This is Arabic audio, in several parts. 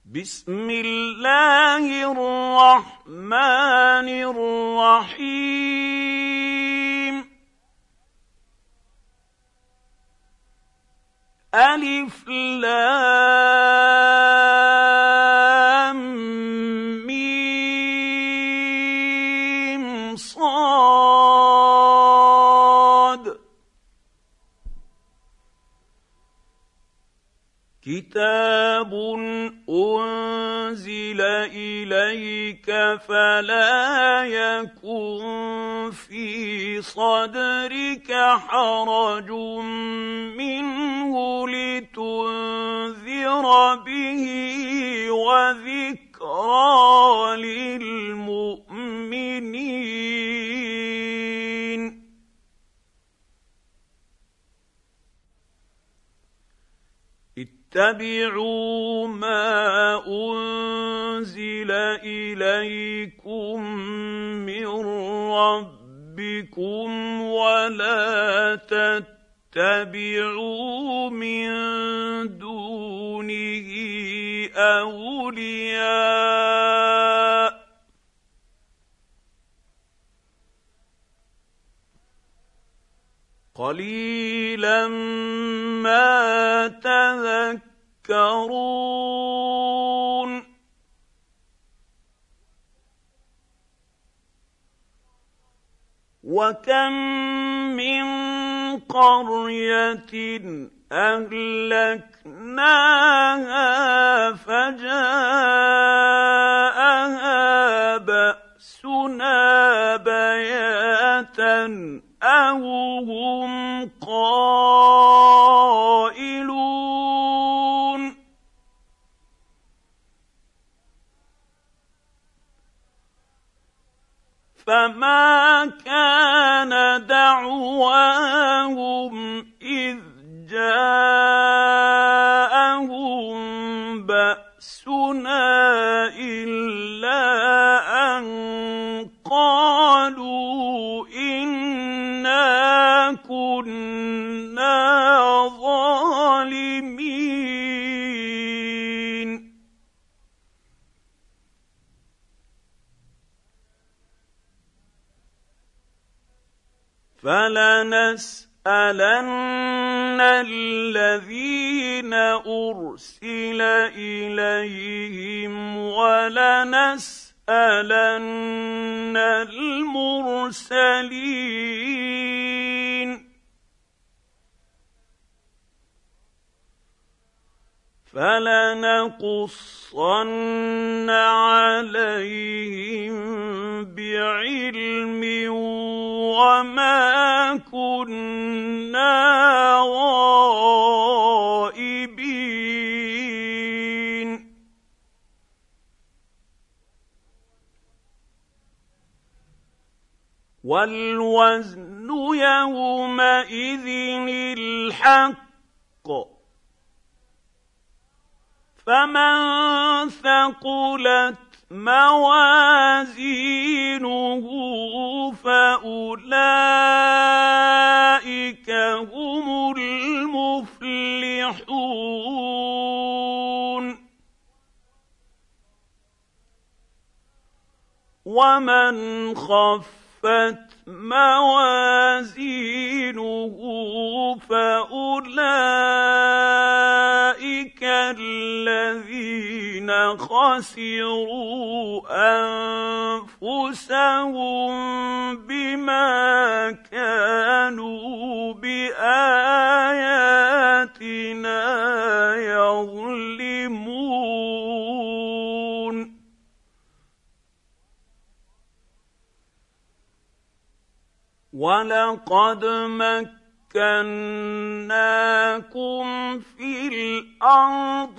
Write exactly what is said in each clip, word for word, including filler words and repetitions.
بسم الله الرحمن الرحيم ألف لام ميم صاد كتاب أنزل إليك فلا يكن في صدرك حرج منه لتنذر به وذكرى للمؤمنين اتبعوا ما أنزل إليكم من ربكم ولا تتبعوا من دونه أولياء قليلا ما تذكرون وكم من قرية أهلكناها فجاءها بأسنا بياتا أو هم قائلون فما كان دعواهم إذ جاءهم بأسنا إلا أن قالوا إنا كنا ظالمين فلنسألن الذين أرسل إليهم ولنسألن المرسلين فلنقصن عليهم بعلم وما كنا غائبين والوزن يومئذ الحق فمن ثقلت موازينه فأولئك هم المفلحون ومن خفت موازينه فأولئك الذين خسروا أنفسهم بما كانوا بآياتنا يظلمون ولقد مكناكم في الأرض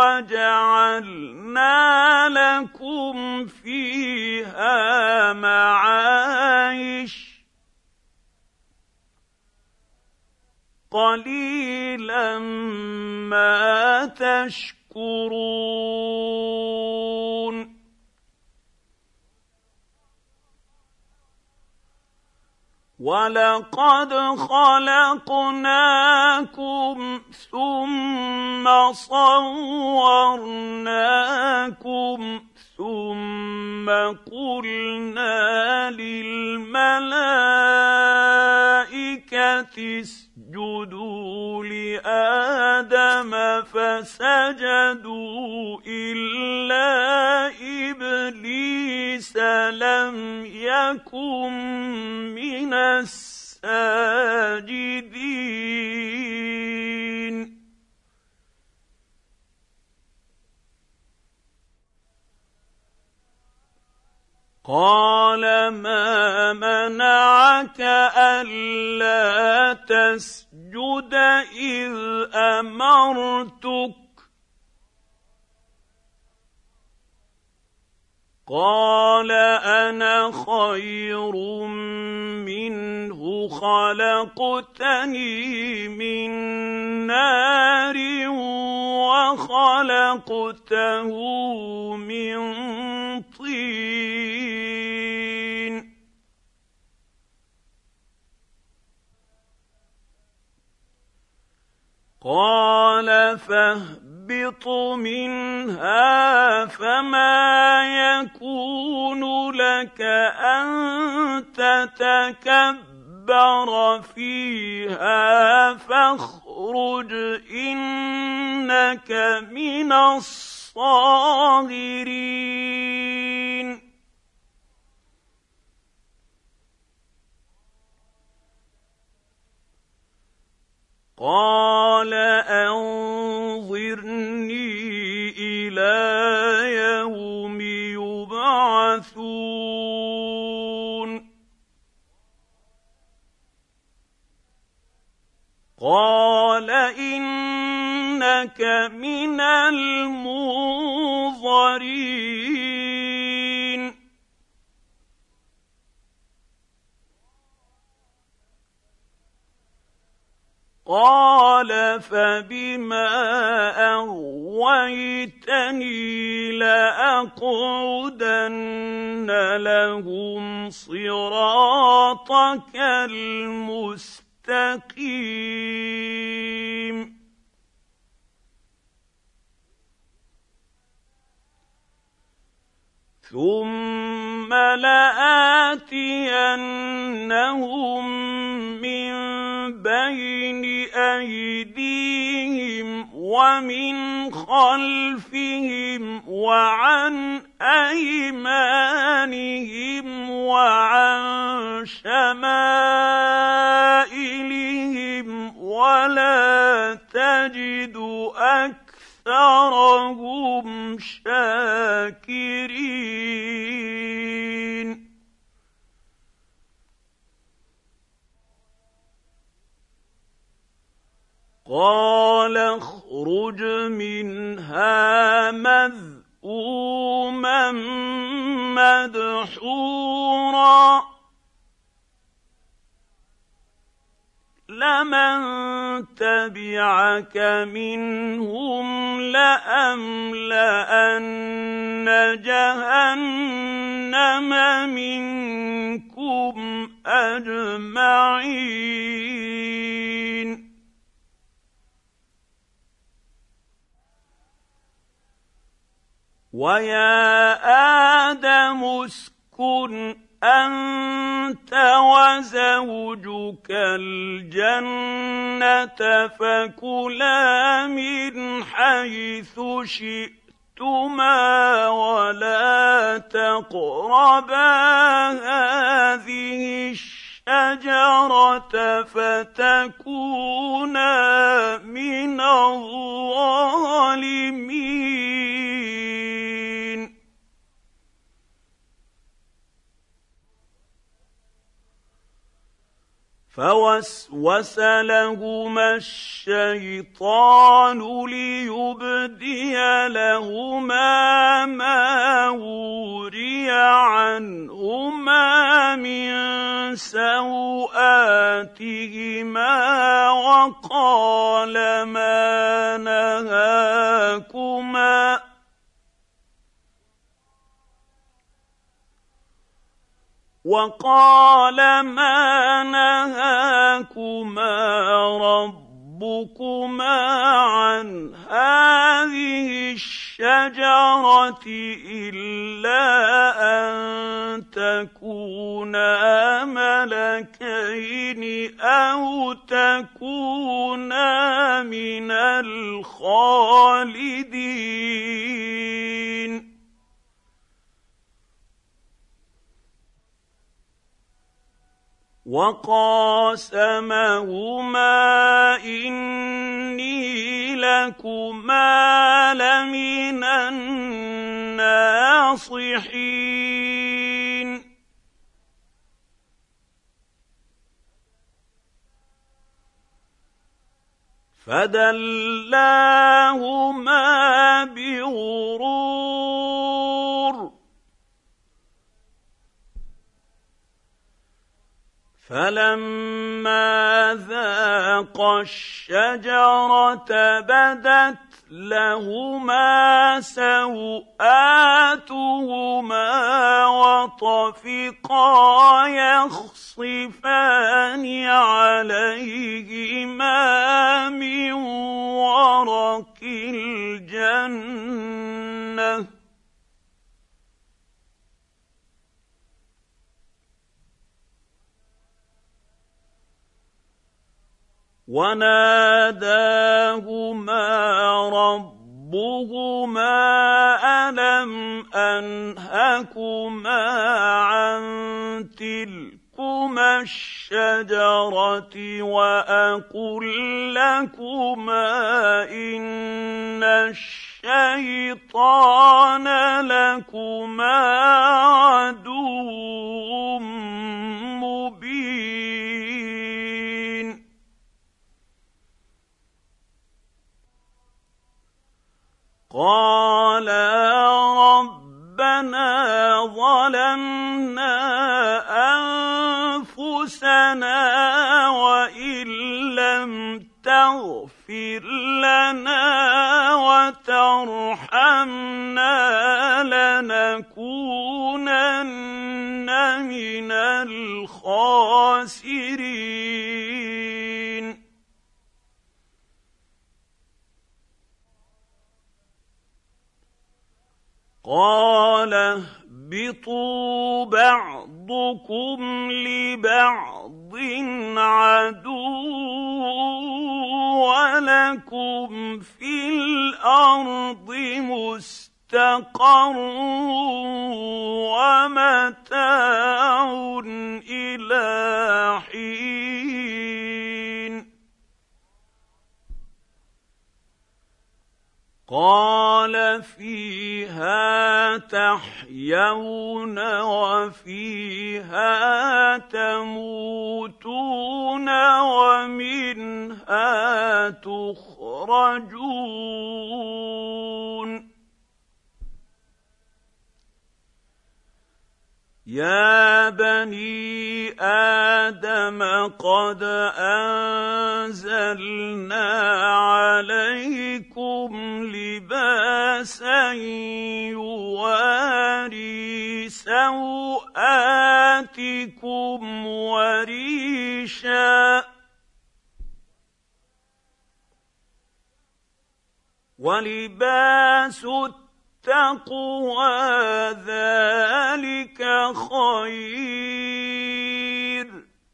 وجعلنا لكم فيها معايش قليلا ما تشكرون وَلَقَدْ خَلَقْنَاكُمْ ثُمَّ صَوَّرْنَاكُمْ فسجدوا إلا إبليس لم يكن من الساجدين قال ما منعك ألا تسجد إذ أمرتك قال أنا خير منه خلقتني من نار وخلقته من طين قال فاهبط منها فما يكون لك أن تتكبر فيها فاخرج إنك من الصاغرين قال أنظرني إلى يوم يبعثون قال إنك من المنظرين قال فبما أغويتني لأقعدن لهم صراطك المستقيم ثم لآتينهم من بين أيديهم ومن خلفهم وعن أيمانهم وعن شمائلهم ولا تجد أكثرهم شاكرين قال اخرج منها مذءوما مدحورا لمن تبعك منهم لأملأن جهنم منكم أجمعين ويا آدم اسكن أنت وزوجك الجنة فكلا من حيث شئتما ولا تقربا هذه الشجرة فتكونا من الظالمين فوسوس لهما الشيطان ليبدي لهما ما وري عنهما من سوآتهما وقال ما نهاكما وقال ما نهاكما ربكما عن هذه الشجرة إلا أن تكونا ملكين أو تكونا من الخالدين وقاسمهما إني لكما لمن الناصحين فدلاهما بغرور فلما ذاقا الشجرة بدت لهما سوآتهما وطفقا يخصفان عليهما من ورق الجنة وناداهما ربهما ألم أنهكما عن تلكما الشجرة وأقل لكما إن الشيطان لكما عدو مبين قالا ربنا ظلمنا أنفسنا وإن لم تغفر لنا وترحمنا لنكونن من الخاسرين قال اهبطوا بعضكم لبعض عدو ولكم في الأرض مستقر ومتاع إلى حين قال فيها تحيون وفيها تموتون ومنها تخرجون يا بني آدم قد أنزلنا عليكم لباسا يواري سوآتكم وريشا ولباس التقوى ذلك خير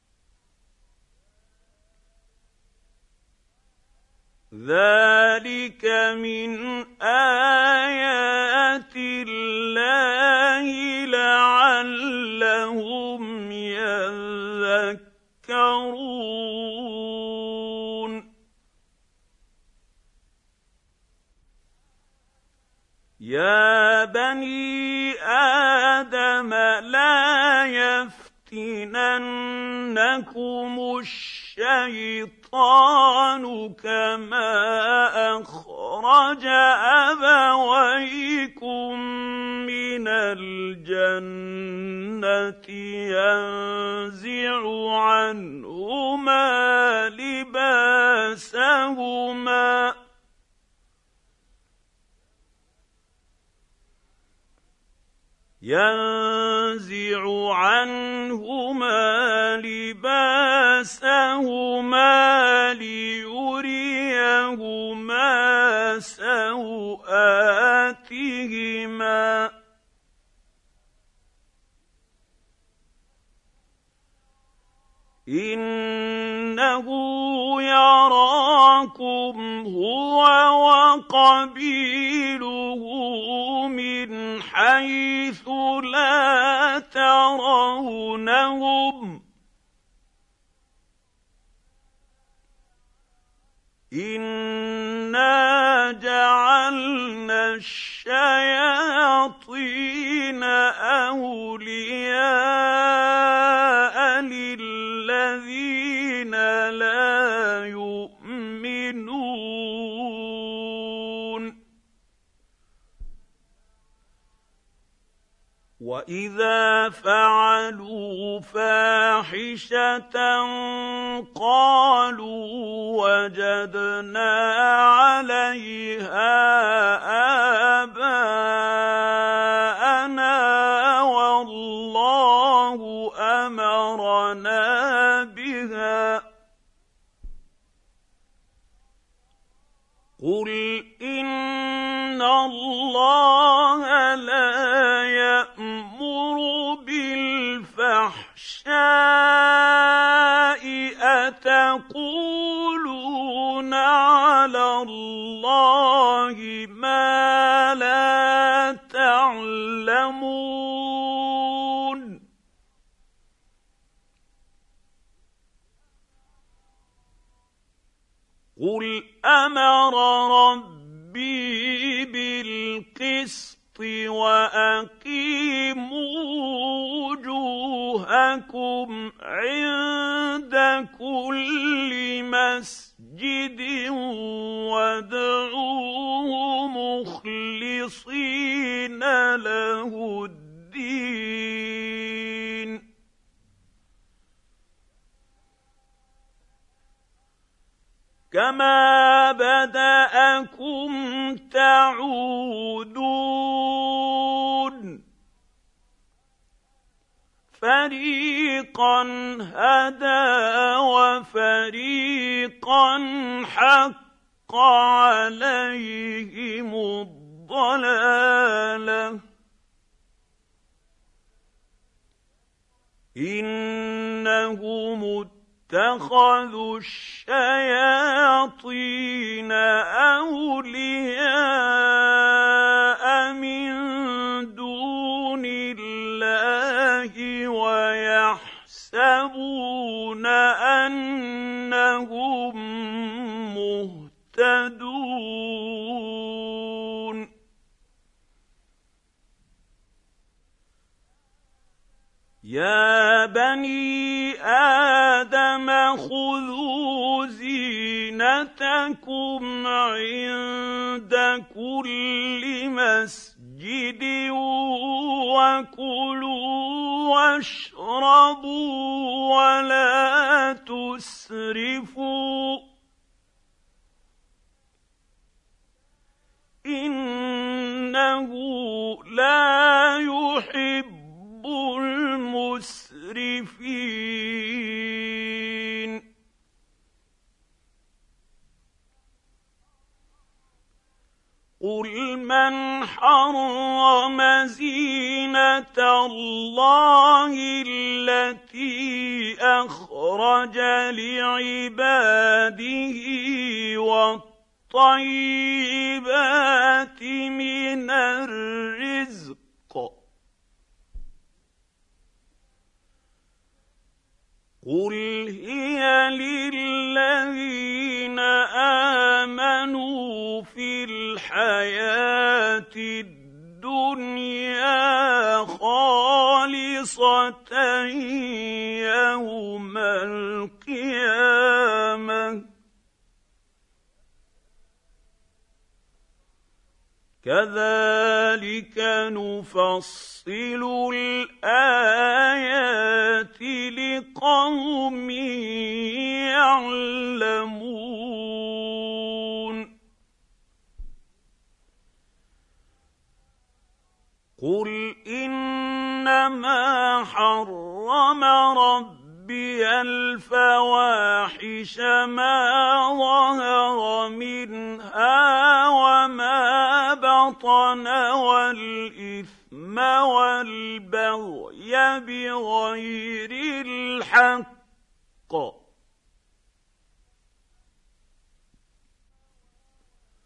ذلك من آيات الله لعلهم يذكرون يا بني آدم لا يفتننكم الشيطان كما أخرج أبويكم من الجنة ينزع عنهما لباسهما ينزع عنهما لباسهما ليريهما سوآتهما إن وقبيله من حيث لا ترونهم إنا جعلنا الشياطين أولياء للذين لا يؤمنون وإذا فعلوا فاحشة قالوا وجدنا عليها آباءنا والله أمرنا بها قل إن الله لا يأمر بالفحشاء أتقولون على الله ما لا تعلمون قل أمر ربي بالقسط وأقيموا وجوهكم عند كل مسجد وادعوه مخلصين له الدين كما بدأكم تعودون فريقا هدى وفريقا حق عليهم الضلالة إنهم اتخذوا الشياطين أولياء من دون الله ويحسبون أنهم مهتدون يا بني آدم خذوا زينتكم عند كل مسجد وكلوا واشربوا ولا تسرفوا إنه لا يحب المسرفين قل من حرم زينة الله التي أخرج لعباده والطيبات من الرزق قل هي للذين آمنوا في الحياة الدنيا خالصة يوم القيامة كذلك نفصل الآيات لقوم يعلمون قل إنما حرم ربي الفواحش ما ظهر منها وما بطن والإثم والبغي بغير الحق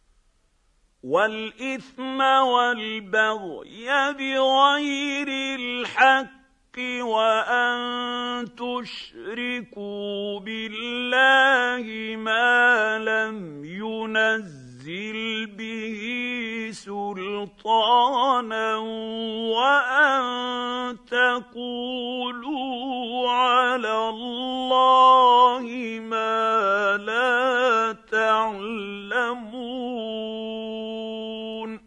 والإثم والبغي بغير الحق وأن تشركوا بالله ما لم ينزل به سلطانا وأن تقولوا على الله ما لا تعلمون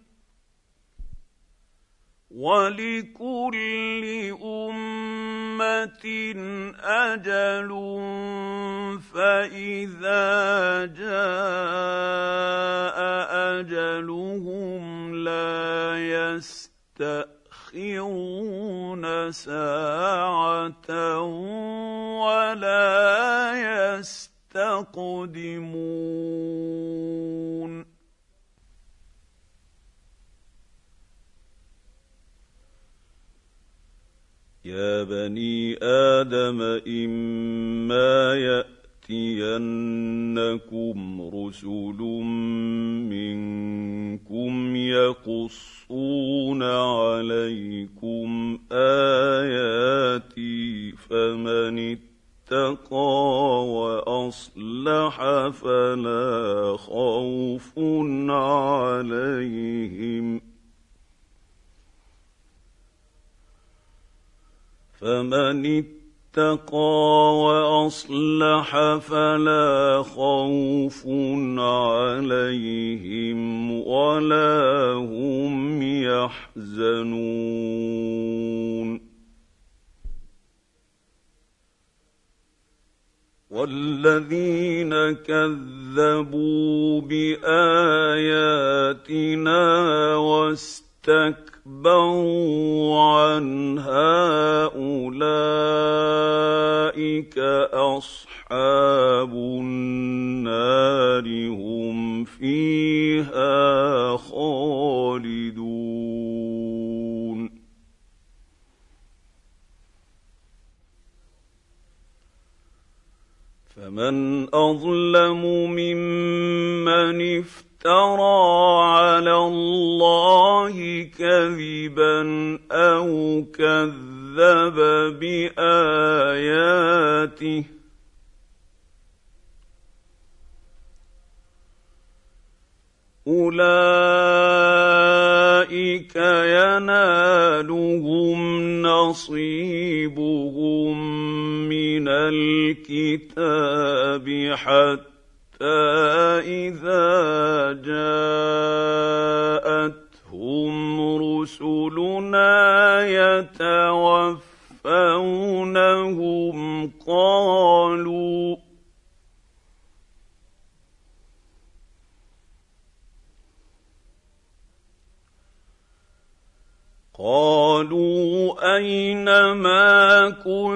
ولكل أمة أجل فإذا جاء أجلهم لا يستأخرون ساعة ولا يستقدمون يا بني آدم إما يأتينكم رسل منكم يقصون عليكم آياتي فمن اتقى وأصلح فلا خوف عليهم فمن اتقى وأصلح فلا خوف عليهم ولا هم يحزنون والذين كذبوا بآياتنا واستكبروا عنها أولئك أصحاب النار هم فيها خالدون فمن أظلم ممن افترى على الله كذبا أو كذب بآياته أولئك ينالهم نصيبهم من الكتاب حتى إذا جاءتهم رسلنا يتوفونهم قالوا قالوا أين ما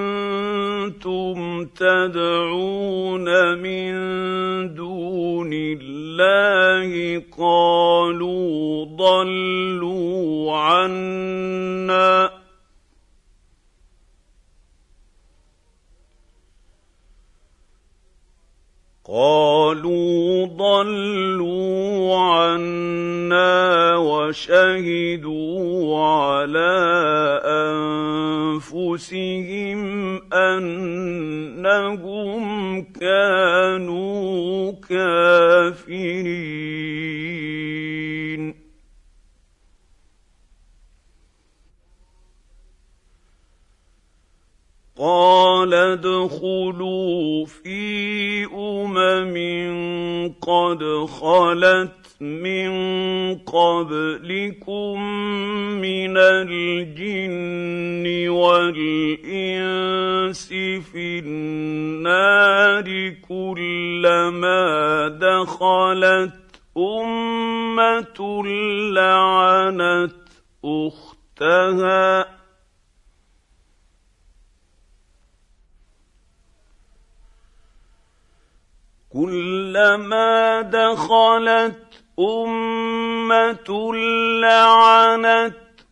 كنتم تدعون من دون الله قالوا ضلوا عنا قالوا ضلوا عنا وشهدوا على أنفسهم أنهم كانوا كافرين قال ادخلوا في أمم قد خلت من قبلكم من الجن والإنس في النار كلما دخلت أمة لعنت أختها كلما دخلت أمة لعنت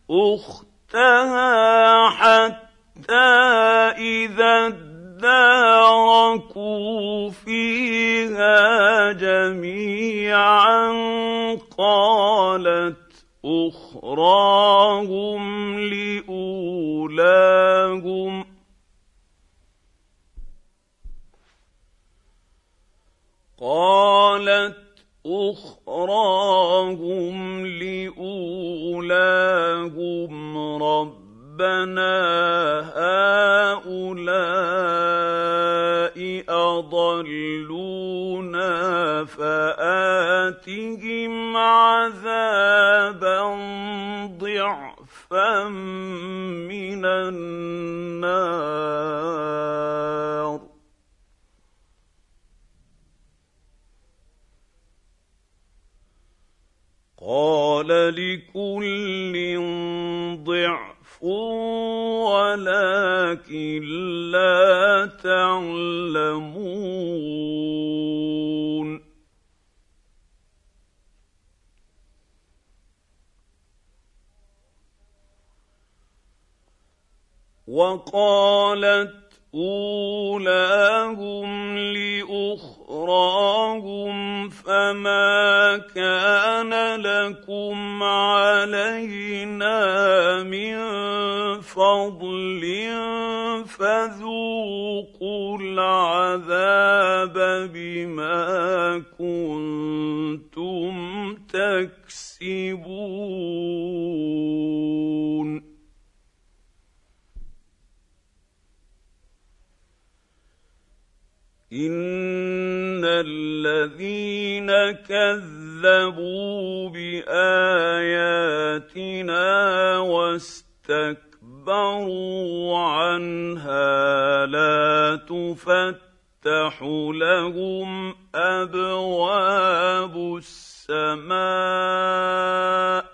أختها حتى إذا اداركوا فيها جميعا قالوا خلت أخراهم لأولاهم قالت أخراهم لأولاهم ربنا هؤلاء أضلونا فآتهم عذابا ضعفا من النار قال لكل ضعف ولكن لا تعلمون وقالت أولاهم لأخراهم فما كان لكم علينا من فضل فذوقوا العذاب بما كنتم تكسبون إن الذين كذبوا بآياتنا واستكبروا عنها لا تفتح لهم أبواب السماء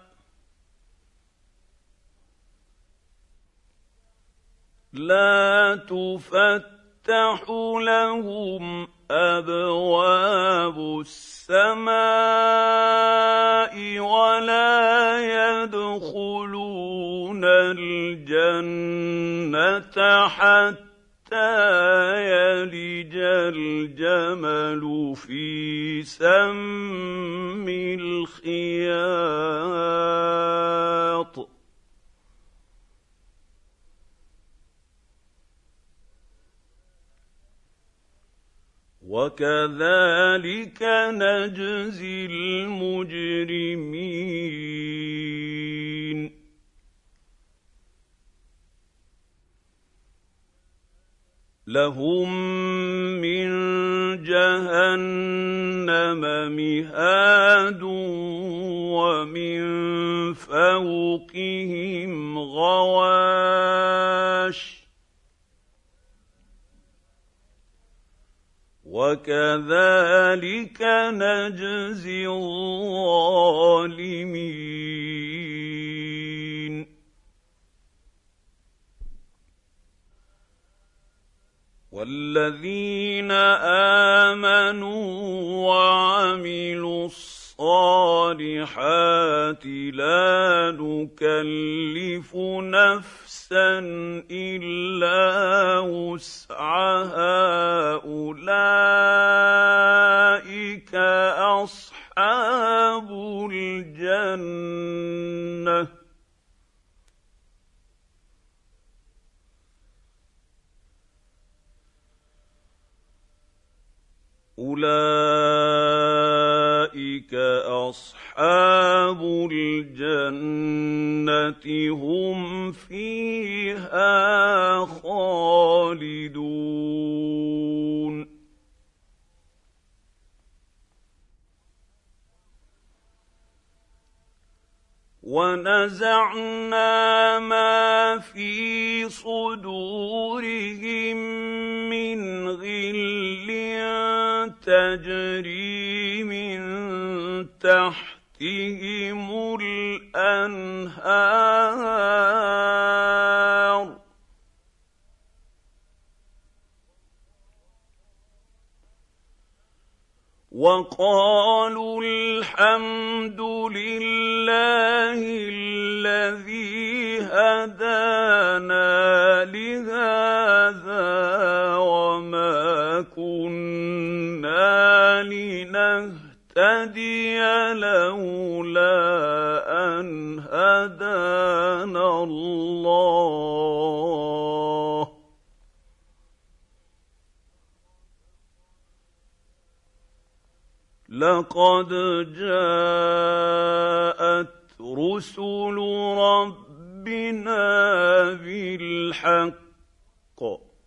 لا تفتح تفتح لهم أبواب السماء ولا يدخلون الجنة حتى يلج الجمل في سم الخياط وكذلك نجزي المجرمين لهم من جهنم مهاد ومن فوقهم غواش وكذلك نجزي الظالمين والذين آمنوا وعملوا الصالحات لا نكلف نفسا إلا وسعها أولئك أصحاب الجنة أولئك أصحاب الجنة هم فيها خالدون ونزعنا ما في صدورهم من غل تجري من تحتهم الأنهار وقالوا الحمد لله الذي هدانا لهذا وما كنا لنهتدي لولا لقد جاءت رسل ربنا بالحق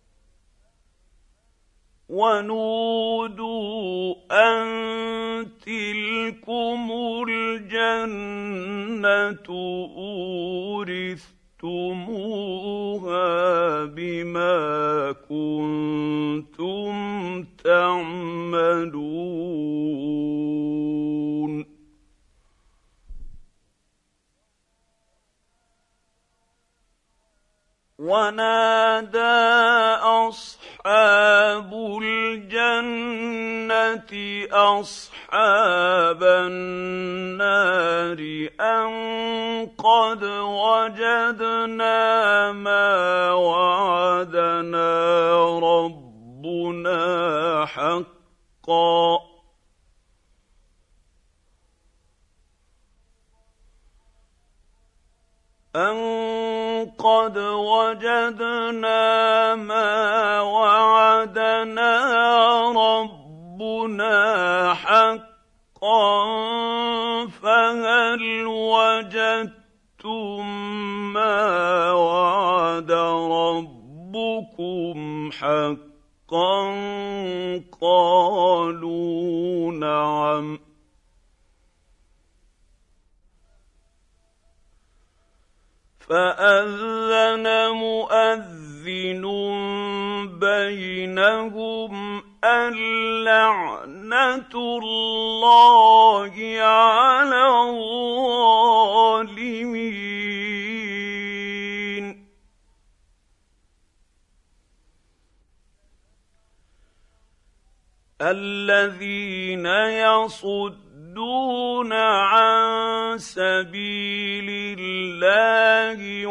ونودوا أن تلكم الجنة أورثتموها بما كنتم تعملون ونادى أصحاب الجنة أصحاب النار أن قد وجدنا ما وعدنا ربنا حقا أن قد وجدنا ما وعدنا ربنا حقا فهل وجدتم ما وعد ربكم حقا قالوا نعم فأذن مؤذن بينهم اللعنة الله على الظالمين الذين يصدون عن سبيل الله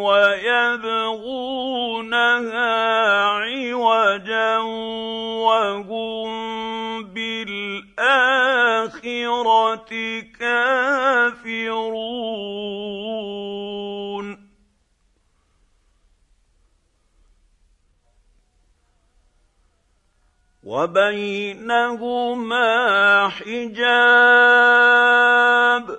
ويبغونها عوجا وهم بالآخرة كافرون وبينهما حجاب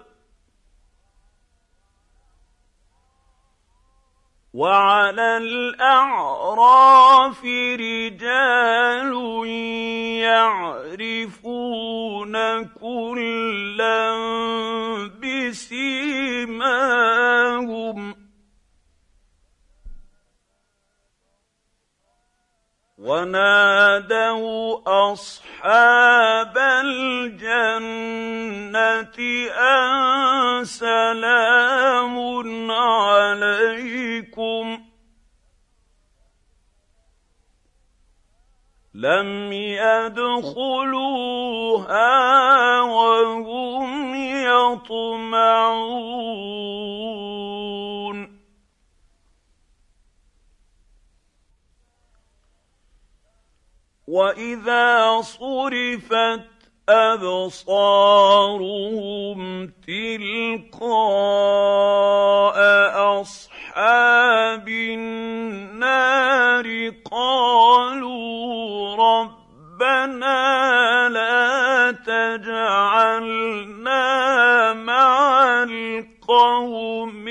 وعلى الأعراف رجال يعرفون كلا بسيماهم ونادوا أصحاب الجنة أن سلام عليكم لم يدخلوها وهم يطمعون وإذا صرفت أبصارهم تلقاء أصحاب النار قالوا ربنا لا تجعلنا مع القوم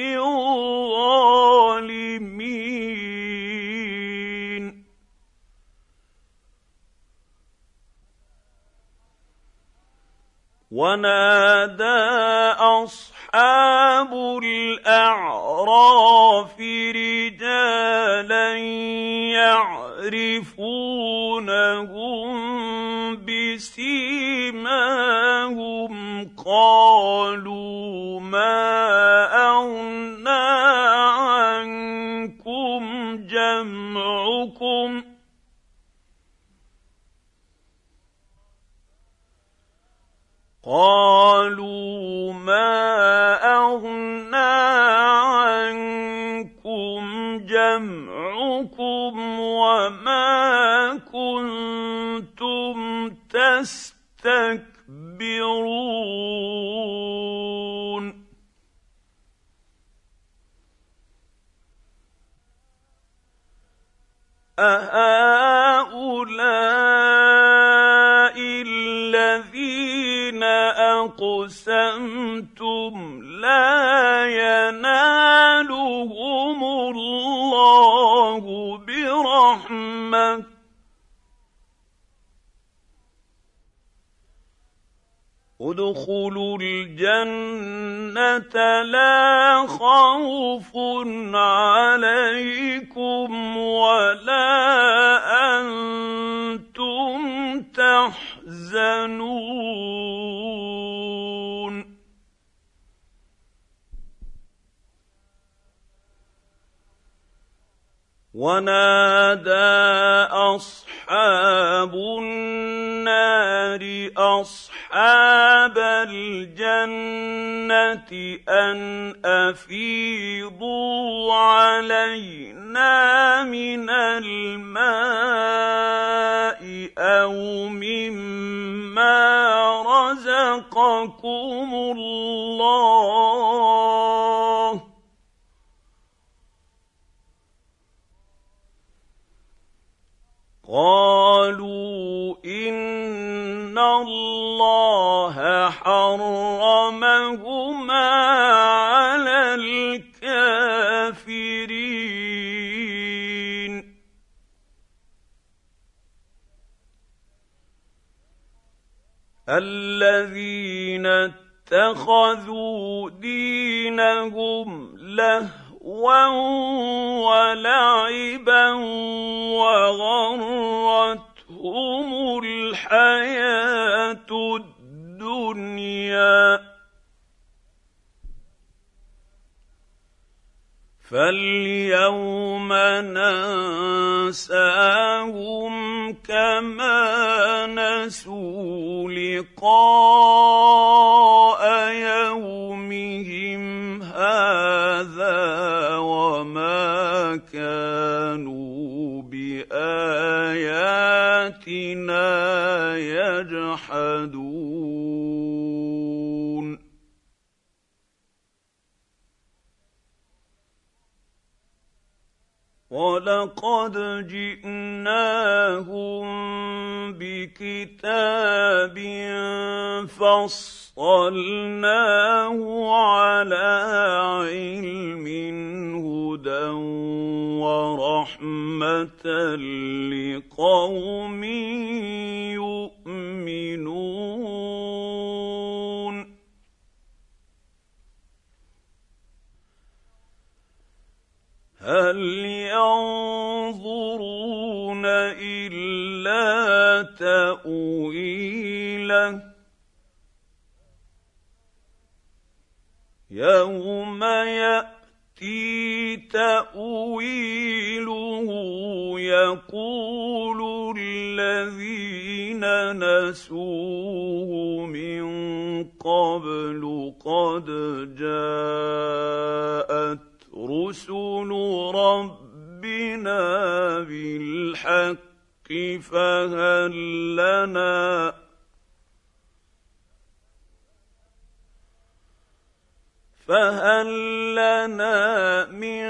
الظالمين ونادى أصحاب الأعراف رجالا يعرفونهم بسيماهم قالوا ما أغنى عنكم جمعكم قالوا ما أغنى عنكم جمعكم وما كنتم تستكبرون أهؤلاء الذين أَقْسَمْتُمْ لَا يَنَالُهُمُ اللَّهُ بِرَحْمَةٍ ادْخُلُوا الْجَنَّةَ لَا خَوْفٌ عَلَيْكُمْ وَلَا أَنتُمْ تَحْزَنُونَ وَنَادَىٰ أَصْحَابُ النَّارِ أَصْحَابَ الْجَنَّةِ أَنْ أَفِيضُوا عَلَيْنَا مِنَ الْمَاءِ أَوْ مِمَّا رَزَقَكُمُ اللَّهُ قَالُوا إِنَّ اللَّهَ حَرَّمَهُمَا عَلَى الْكَافِرِينَ الَّذِينَ اتَّخَذُوا دِينَهُمْ لَهْوًا وَلَعِبًا وَغَرَّتْهُمُ الْحَيَاةُ الدُّنْيَا فَالْيَوْمَ نَنسَاهُمْ كَمَا نَسُوا لِقَاءَ يَوْمِهِمْ هَٰذَا وَمَا كَانُوا بِآيَاتِنَا يَجْحَدُونَ وَلَقَدْ جِئْنَاهُم بِكِتَابٍ فَصَّلْنَاهُ عَلَىٰ عِلْمٍ هُدًى وَرَحْمَةً لِّقَوْمٍ يُؤْمِنُونَ هَلْ يَنظُرُونَ إِلَّا تَأْوِيلَهُ يَوْمَ يَأْتِي تَأْوِيلُهُ يَقُولُ الَّذِينَ نَسُوهُ مِن قَبْلُ قَدْ جَاءَتْ رُسُلُ رَبِّنَا بِالْحَقِّ فَهَل لَّنَا فَهَل لَّنَا مِن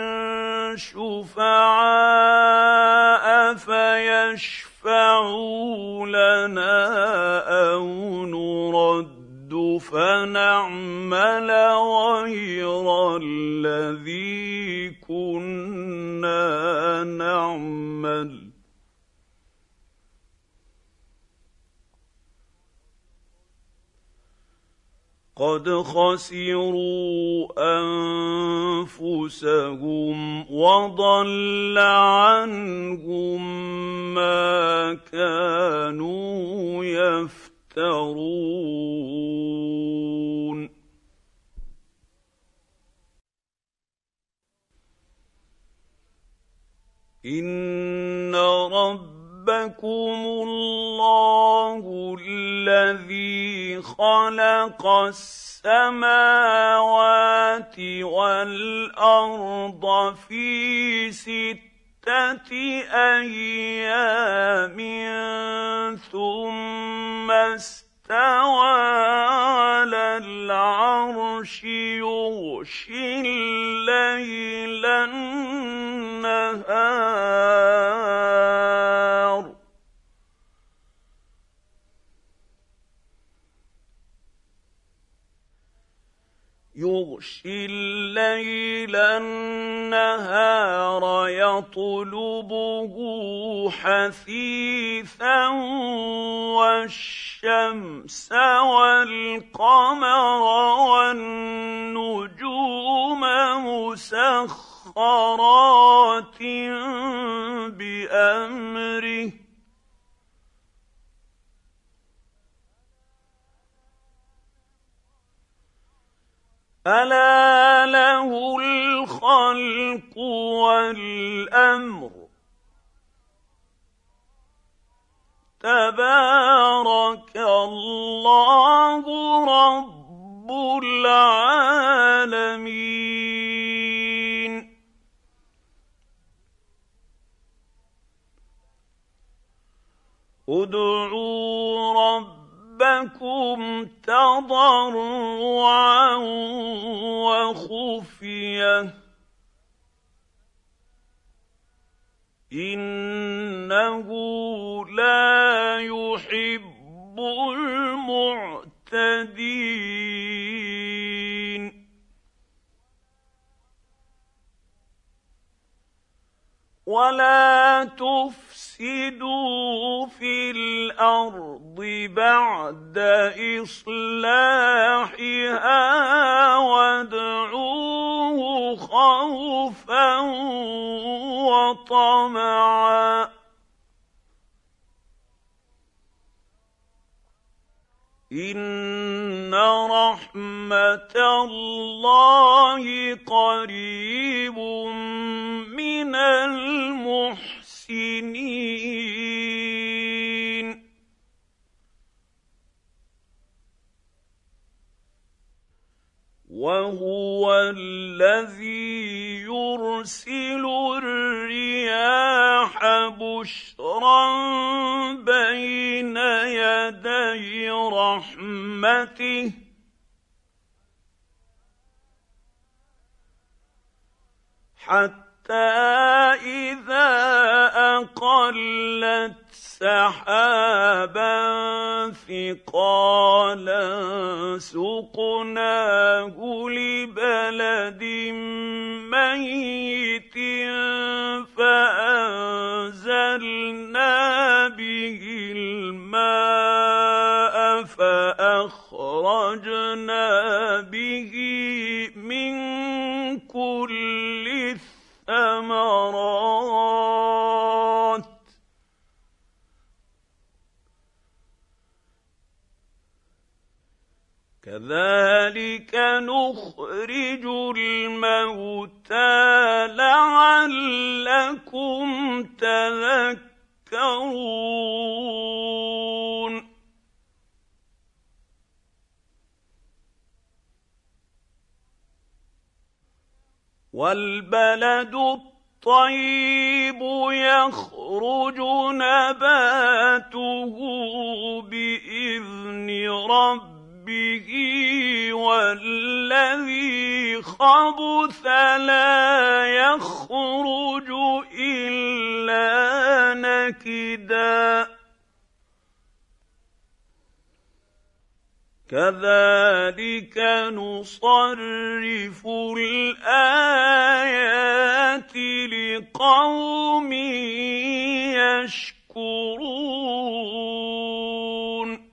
شُفَعَاءَ فَيَشْفَعُوا لَنَا أَوْ نُرَدُّ فَنَعْمَلَ غَيْرَ الَّذِي كُنَّا نَعْمَلُ قَدْ خَسِرُوا أَنفُسَهُمْ وَضَلَّ عَنْهُم مَّا كَانُوا يَفْتَرُونَ إِنَّ رَبَّكُمُ اللَّهُ الَّذِي خَلَقَ السَّمَاوَاتِ وَالْأَرْضَ فِي سِتَّةِ أَيَّامٍ ثُمَّ اسْتَوَىٰ عَلَى الْعَرْشِ يُغْشِي اللَّيْلَ النَّهَارَ يغشي الليل النهار يطلبه حثيثا والشمس والقمر والنجوم مسخرات بأمره ألا له الخلق والأمر تبارك الله رب العالمين. ادعوا ربكم تضرعا وخفيه إنه لا يحب المعتدين. ولا تفسدوا في الأرض بعد إصلاحها وادعوه خوفا وطمعا إن رحمة الله قريب من المحسنين. وهو الذي يرسل الرياح بشرا بين يدي رحمته حتى إذا أقلت سحابا ثقالا سقناه لبلد ميت فأنزلنا به الماء فأخرجنا به من كل الثمرات كذلك نخرج الموتى لعلكم تذكرون. والبلد الطيب يخرج نباته بإذن ربه به والذي خبث لا يخرج إلا نكدا كذلك نصرف الآيات لقوم يشكرون.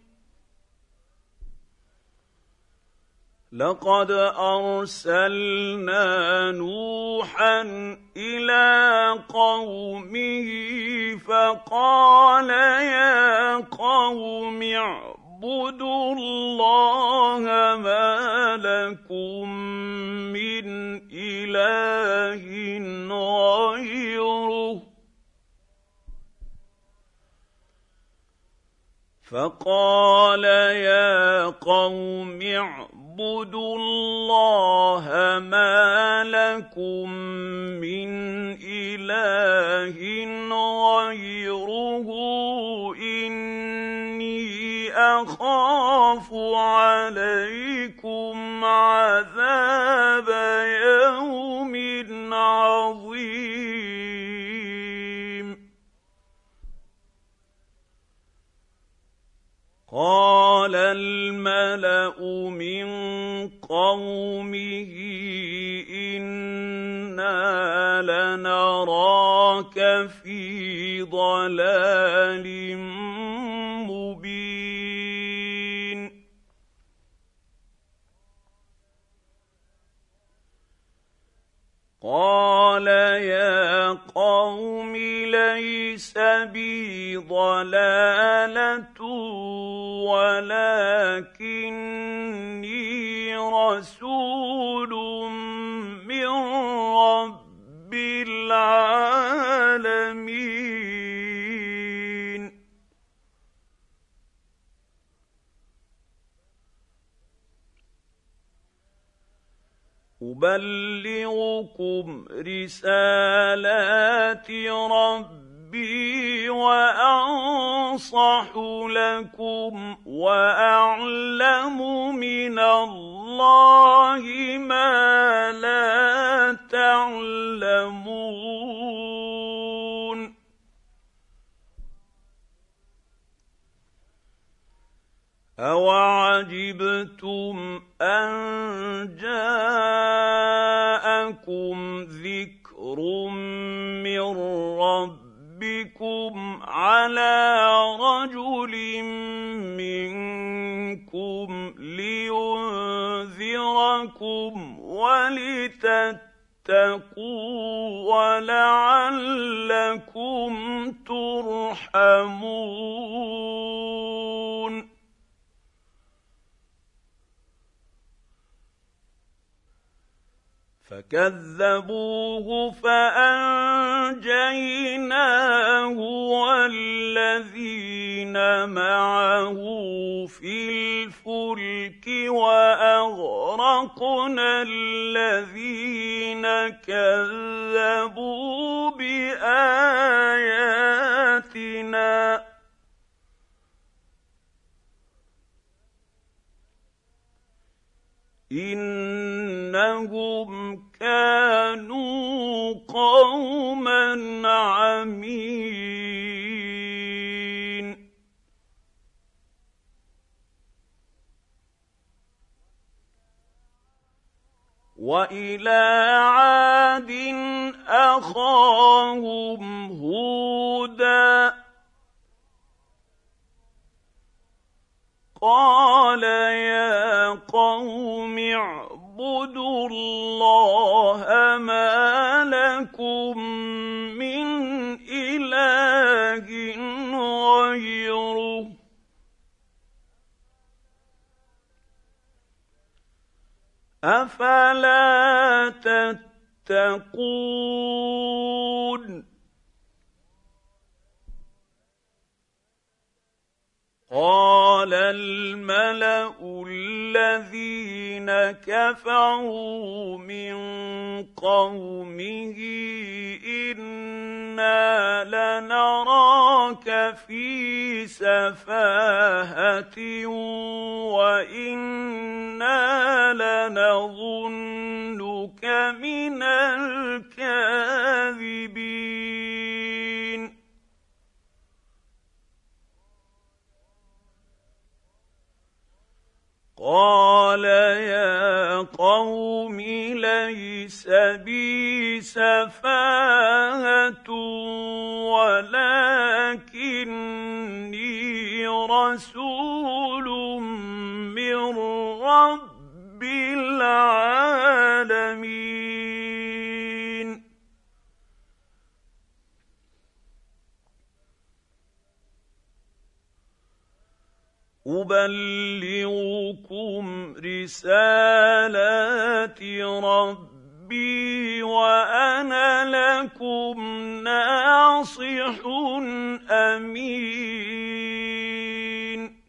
لقد أرسلنا نوحا إلى قومه فقال يا قوم اعبدوا الله ما لكم من إله غيره فقال يا قوم اعبدوا الله ما لكم من إله غيره إني أخاف عليكم عذاب يوم عظيم. قال الملأ من قومه ضلال مبين قال يا قوم ليس بي ضلالة ولكني رسول من رب العالمين أبلغكم رسالات ربي وأنصح لكم وأعلم من الله ما لا تعلمون أَوَعَجِبْتُمْ أَن جَاءَكُمْ ذِكْرٌ مِّن رَّبِّكُمْ عَلَىٰ رَجُلٍ مِّنكُمْ لِيُنذِرَكُمْ وَلِتَتَّقُوا وَلَعَلَّكُمْ تُرْحَمُونَ فكذبوه فأنجيناه والذين معه في الفلك وأغرقنا الذين كذبوا بآياتنا إنهم كانوا قوما عمين وإلى عاد أخاهم هودا قال يا قوم اعبدوا الله ما لكم من إله غيره أفلا تتقون قال الملأ الذين كفروا من قومه إنا لنراك في سفاهة وإنا لنظنك من الكاذبين قال يا قوم ليس بي سفاهة ولكني رسول من رب العالمين أبلغكم رسالات ربي وأنا لكم ناصح أمين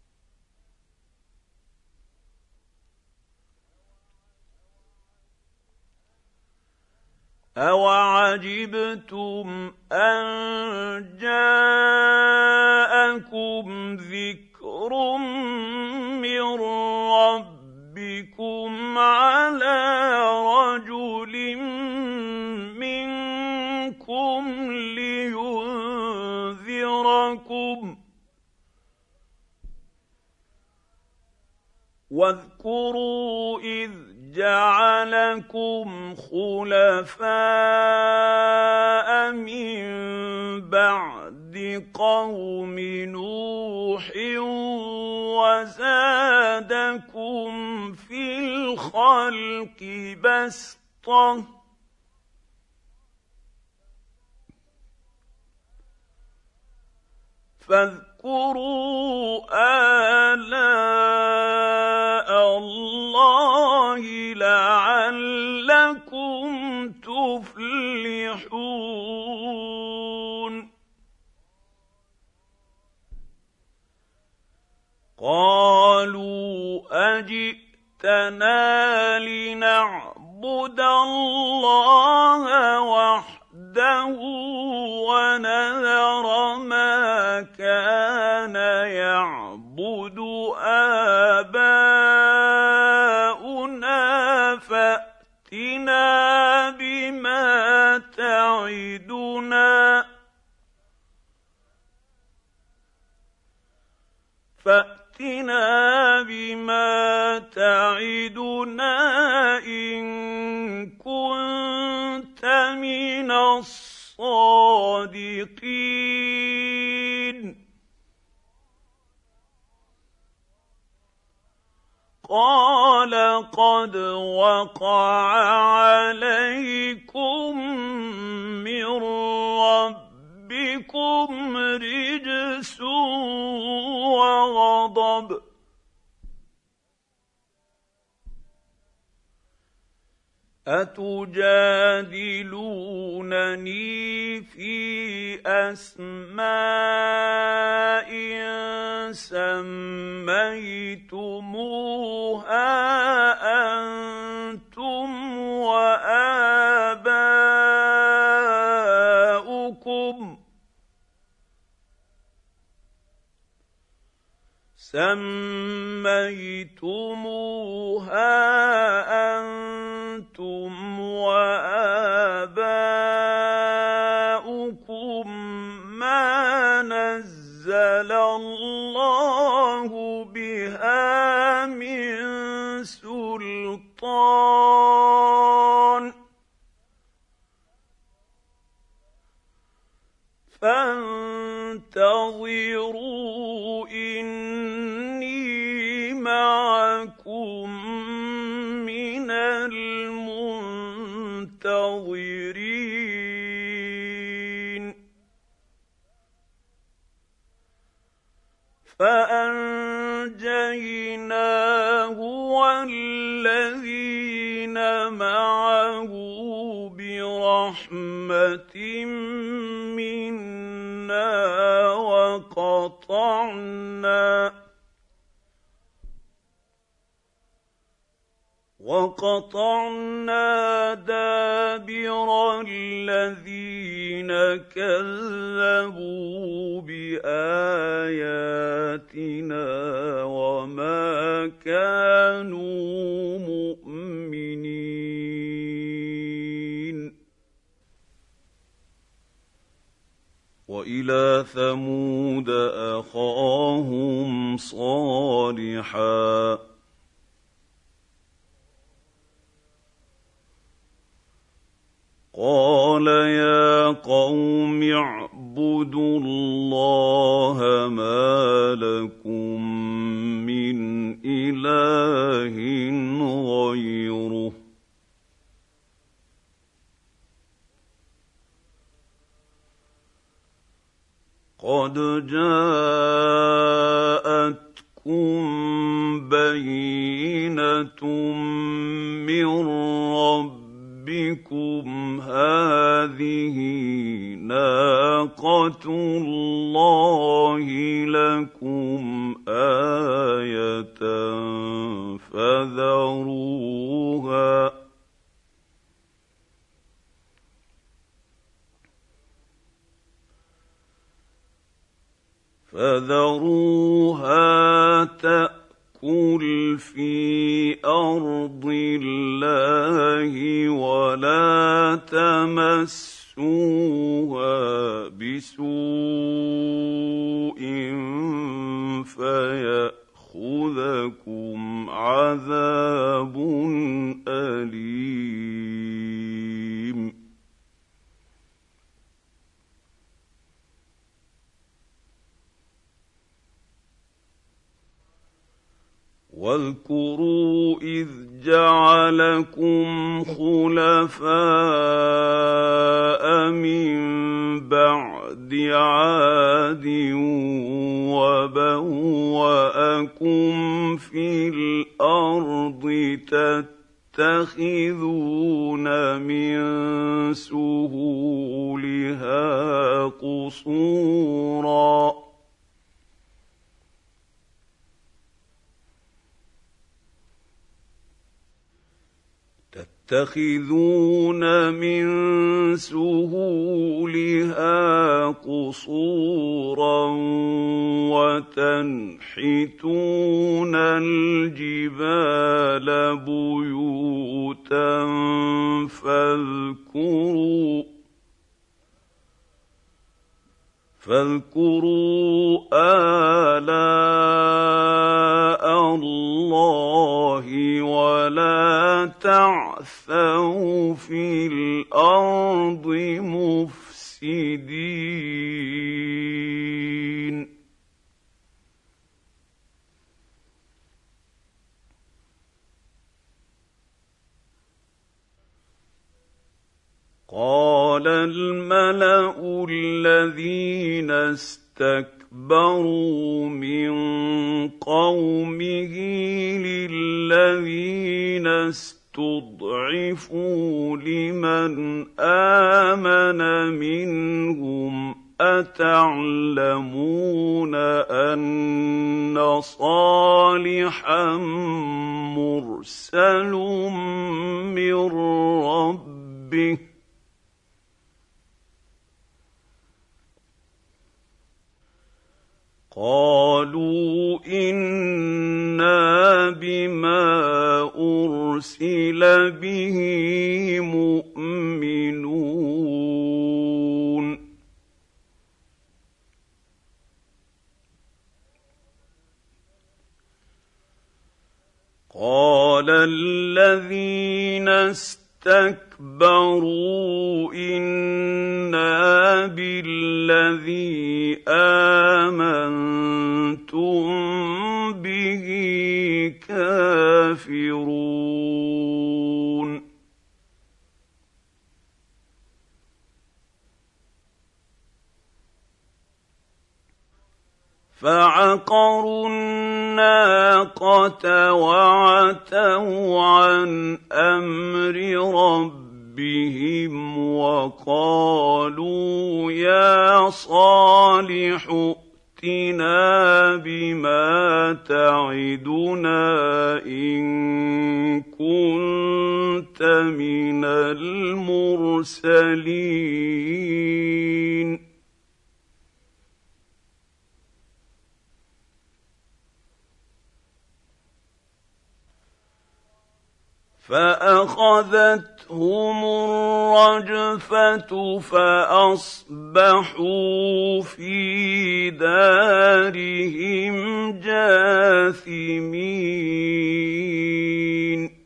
أَوَعَجِبْتُمْ أَن جَاءَكُمْ ذِكْرٌ مِّن رَّبِّكُمْ عَلَىٰ رَجُلٍ مِّنكُمْ لِيُنذِرَكُمْ ۚ وَاذْكُرُوا إِذْ جَعَلَكُمْ خُلَفَاءَ مِن بَعْدِ قوم نوح وزادكم في الخلق بسطة فاذكروا آلاء الله لعلكم تفلحون قالوا أجئتنا لنعبد الله وحده ونذر ما كان يعبد آباؤنا فأتنا بما تعدنا فأتنا بما تعدنا إن كنت من الصادقين قال قد وقع عليكم من ربكم رجس وغضب أتجادلونني في أسماء سميتموها أنتم وآباؤكم سميتموها أنتم وآباؤكم ما نزل الله بها من سلطان فانتظروا إني معكم من المنتظرين فأنجيناه والذين معه برحمة منا وقطعنا وقطعنا دابر الذين كذبوا بآياتنا وما كانوا مؤمنين وإلى ثمود أخاهم صالحا قال يا قوم اعبدوا الله ما لكم من إله غيره قد جاءتكم بينة من ربكم هذه ناقة الله لكم آية فذروها فذروها تأكل في أرض الله ولا تمسوها بسوء فيأخذكم عذاب أليم واذكروا إذ جعلكم خلفاء من بعد عاد وبوأكم في الأرض تتخذون من سهولها قصورا تتخذون من سهولها قصورا وتنحتون الجبال بيوتا فاذكروا فاذكروا آلاء الله ولا تعثوا في الأرض مفسدين قال الملأ الذين استكبروا من قومه للذين استضعفوا لمن آمن منهم أتعلمون أن صالحا مرسل من ربه قالوا إنا بما أرسل به مؤمنون قال الذين اسْتَكْبَرُوا إِنَّا بِالَّذِي آمَنتُم بِهِ كَافِرُونَ فَعَقَرُوا النَّاقَةَ وَعَتَوْا عَنْ أَمْرِ رَبِّهِمْ وَقَالُوا يَا صَالِحُ ائْتِنَا بِمَا تَعِدُنَا إِن كُنتَ مِنَ الْمُرْسَلِينَ فأخذتهم الرجفة فأصبحوا في دارهم جاثمين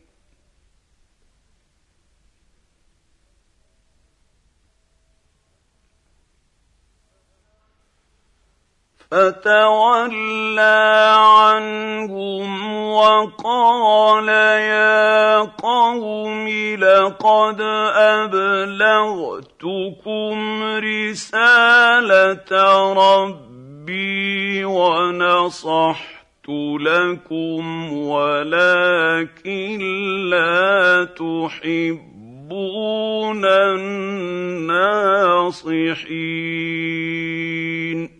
فتولى عنهم وقال يا قوم لقد أبلغتكم رسالة ربي ونصحت لكم ولكن لا تحبون الناصحين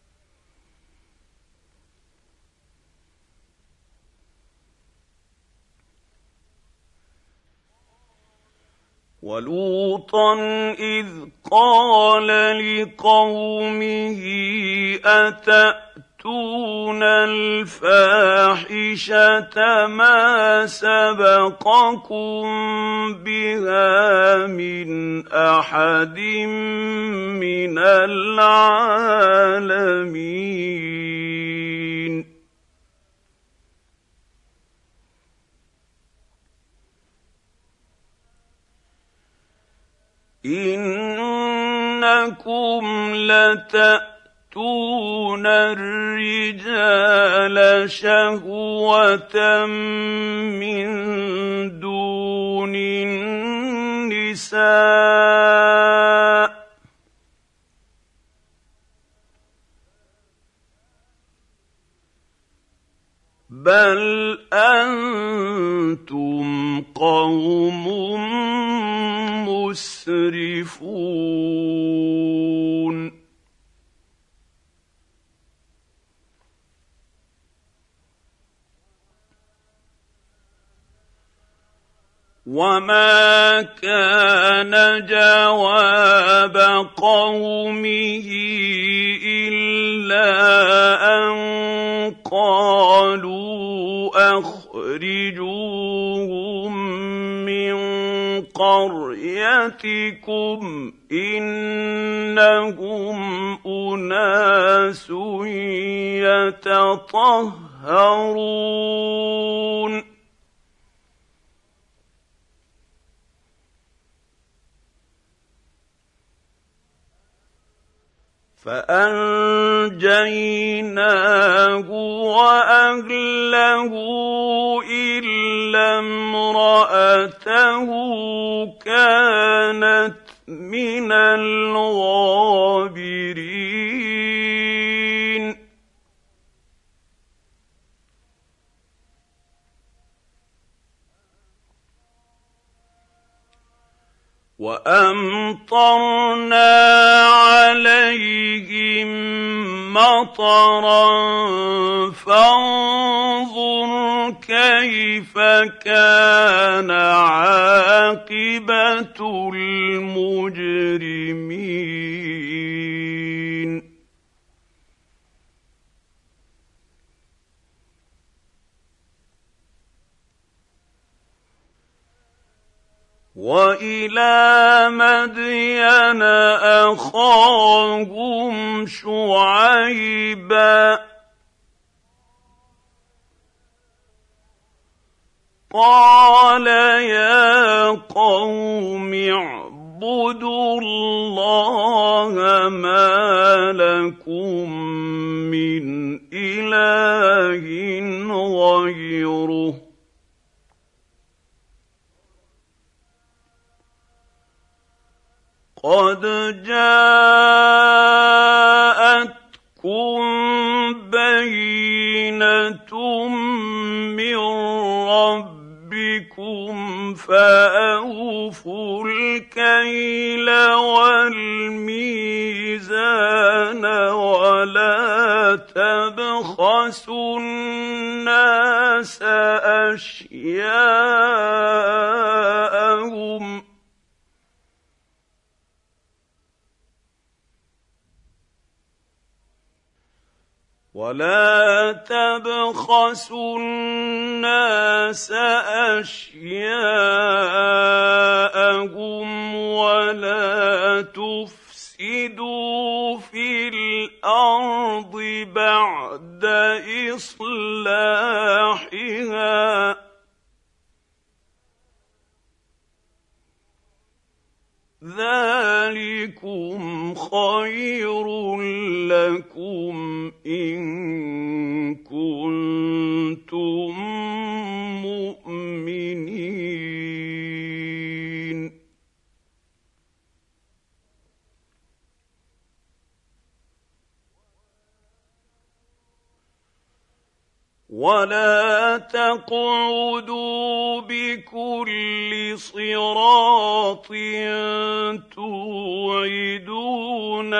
ولوطا إذ قال لقومه أتأتون الفاحشة ما سبقكم بها من أحد من العالمين إنكم لتأتون ياتون الرجال شهوة من دون النساء بل أنتم قوم مسرفون وما كان جواب قومه إلا أن قالوا أخرجوهم من قريتكم إنهم أناس يتطهرون فأنجيناه وأهله إلا امرأته كانت من الغابرين وأمطرنا عليهم مطرا فانظر كيف كان عاقبة المجرمين وإلى مدين أخاهم شعيبا قال يا قوم اعبدوا الله ما لكم من إله غيره قد جاءتكم بينة من ربكم فأوفوا الكيل والميزان ولا تبخسوا الناس أشياءهم ولا تبخسوا الناس أشياءهم ولا تفسدوا في الأرض بعد إصلاحها ذلكم خير لكم إن كنتم مؤمنين ولا تقعدوا بكل صراط توعدون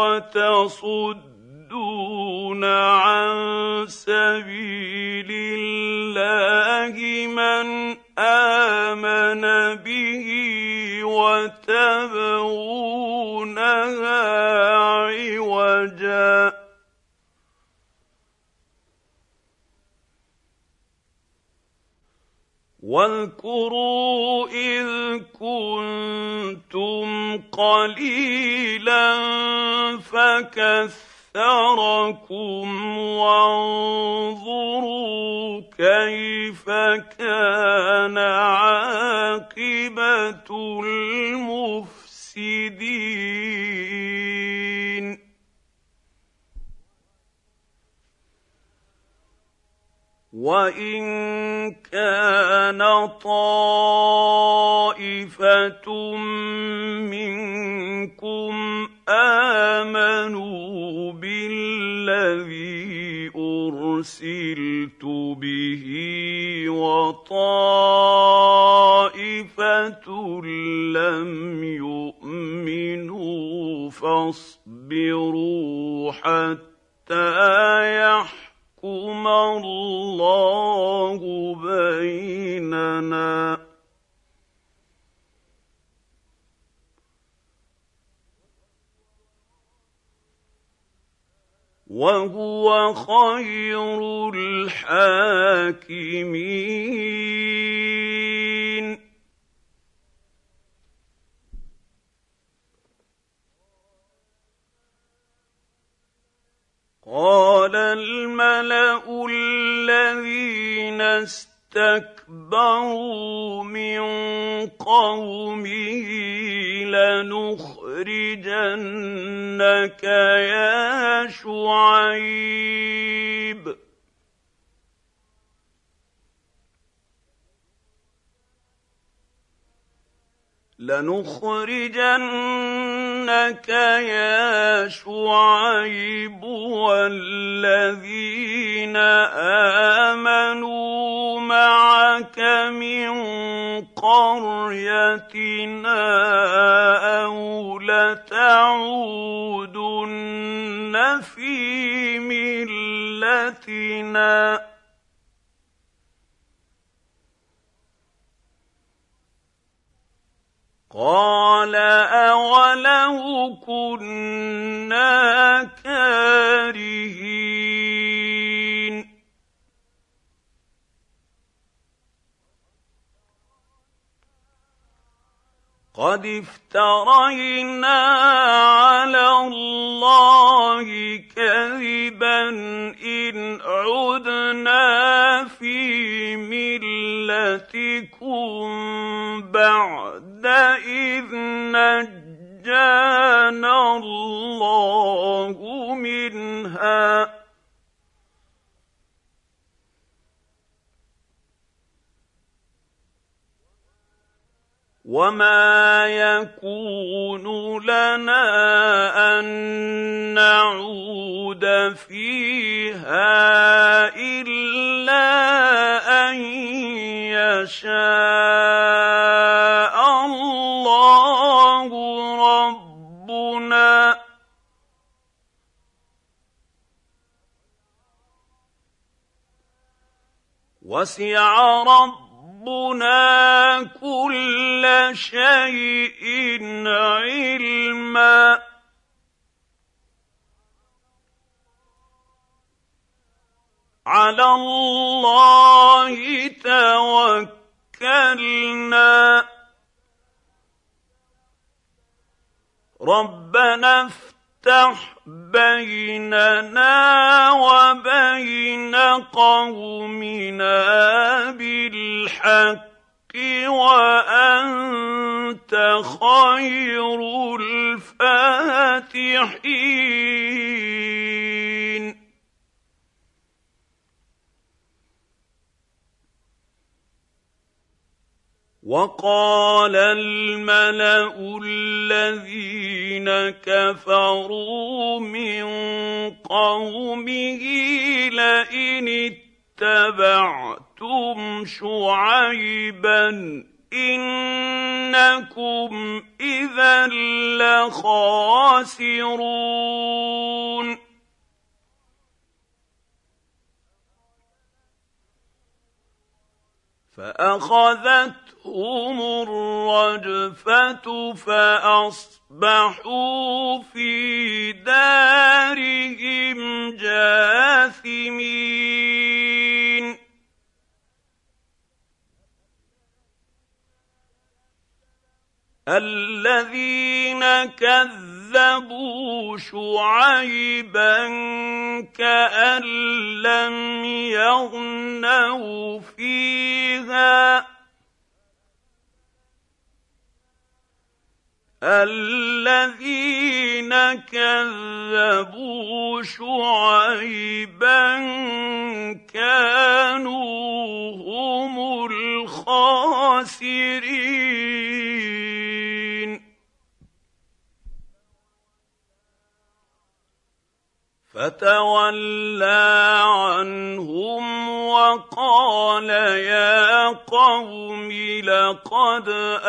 وتصدون عن سبيل الله من آمن به وتبغونها عوجا واذكروا إذ كنتم قليلا فكثركم وانظروا كيف كان عاقبة المفسدين وان كان طائفه منكم امنوا بالذي ارسلت به وطائفه لم يؤمنوا فاصبروا حتى يحكم الله بيننا وهو خير الحاكمين. قال الملأ الذين استكبروا من قومه لنخرجنك يا شعيب لنخرجنك يا شعيب والذين آمنوا معك من قريتنا أو لتعودن في ملتنا قال أولو كنا كارهين قد افترينا على الله كذبا إن عدنا في ملتكم بعد إذ نجانا الله منها وما يكون لنا أن نعود فيها إلا أن يشاء الله ربنا وسع ربنا كل شيء علما على الله توكلنا ربنا افتح بيننا وبين قومنا بالحق وأنت خير الفاتحين وقال الملأ الذين كفروا من قومه لئن اتبعتم شعيبا إنكم إذا لخاسرون فأخذتهم الرجفة فأصبحوا في دارهم جاثمين الذين كذبوا شعيبا كأن لم يغنوا فيها الذين كذبوا شعيبا كانوا هم الخاسرين فتولى عنهم وقال يا قوم لقد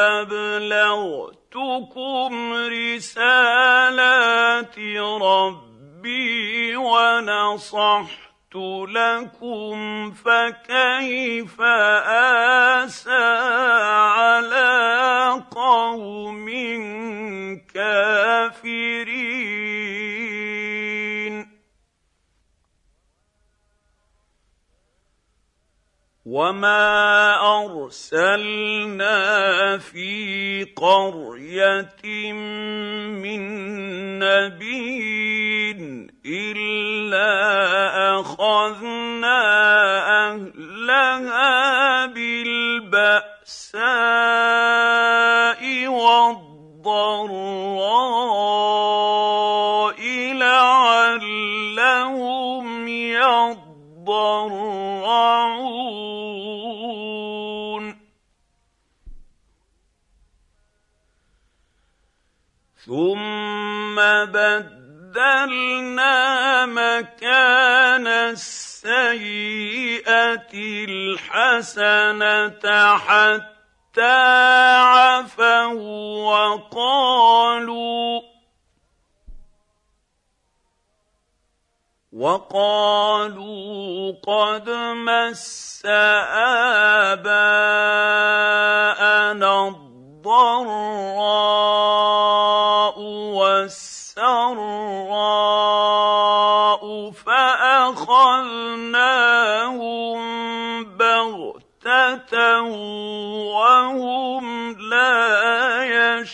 أبلغتكم رسالات ربي ونصحت لكم فكيف آسى على قوم كافرين وما أرسلنا في قرية من نبي إلا أخذنا أهلها بالبأساء والضراء لعلهم يضرعون ثم بدلنا مكان السيئة الحسنة حتى عفوا وقالوا وقالوا قد مس آباءنا الضراء والسراء فأخذناهم بغتة وهم لا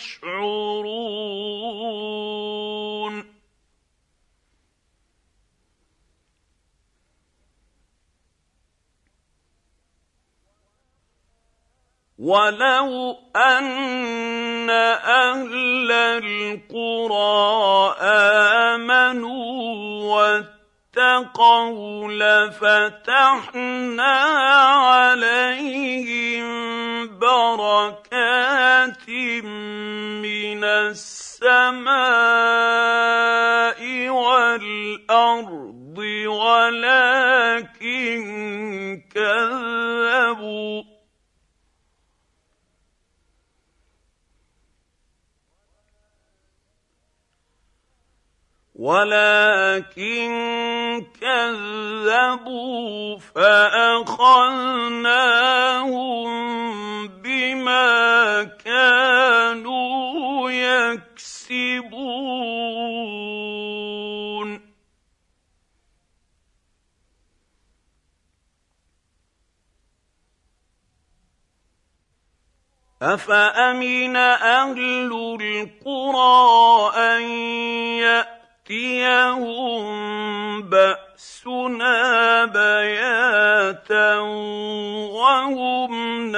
يشعرون ولو أن أهل القرى آمنوا واتقوا لفتحنا عليهم بركات من السماء والأرض ولكن كذبوا ولكن كذبوا فأخذناهم بما كانوا يكسبون أفأمن أهل القرى أن يأتيهم بأسنا بياتا وهم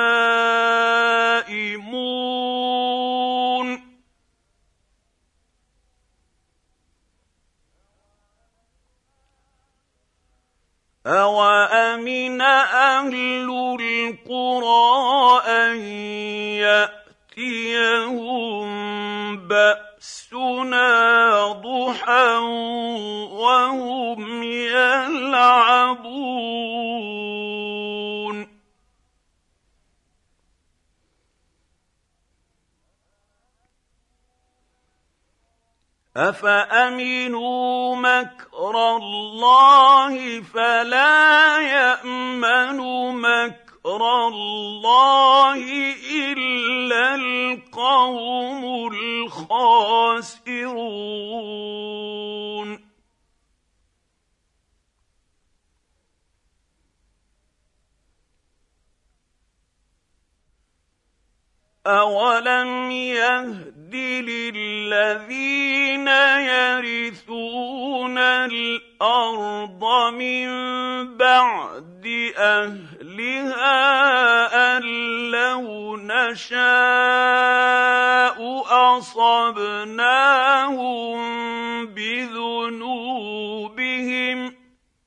نائمون أوأمن أهل القرى أن يأتيهم بأسنا ضحى وهم يلعبون أفأمنوا مكر الله فلا يأمن مكر الله إلا القوم الخاسرون أولم يهد للذين يرثون الأرض من بعد أهلها أن لو لو نشاء أصبناهم بذنوبهم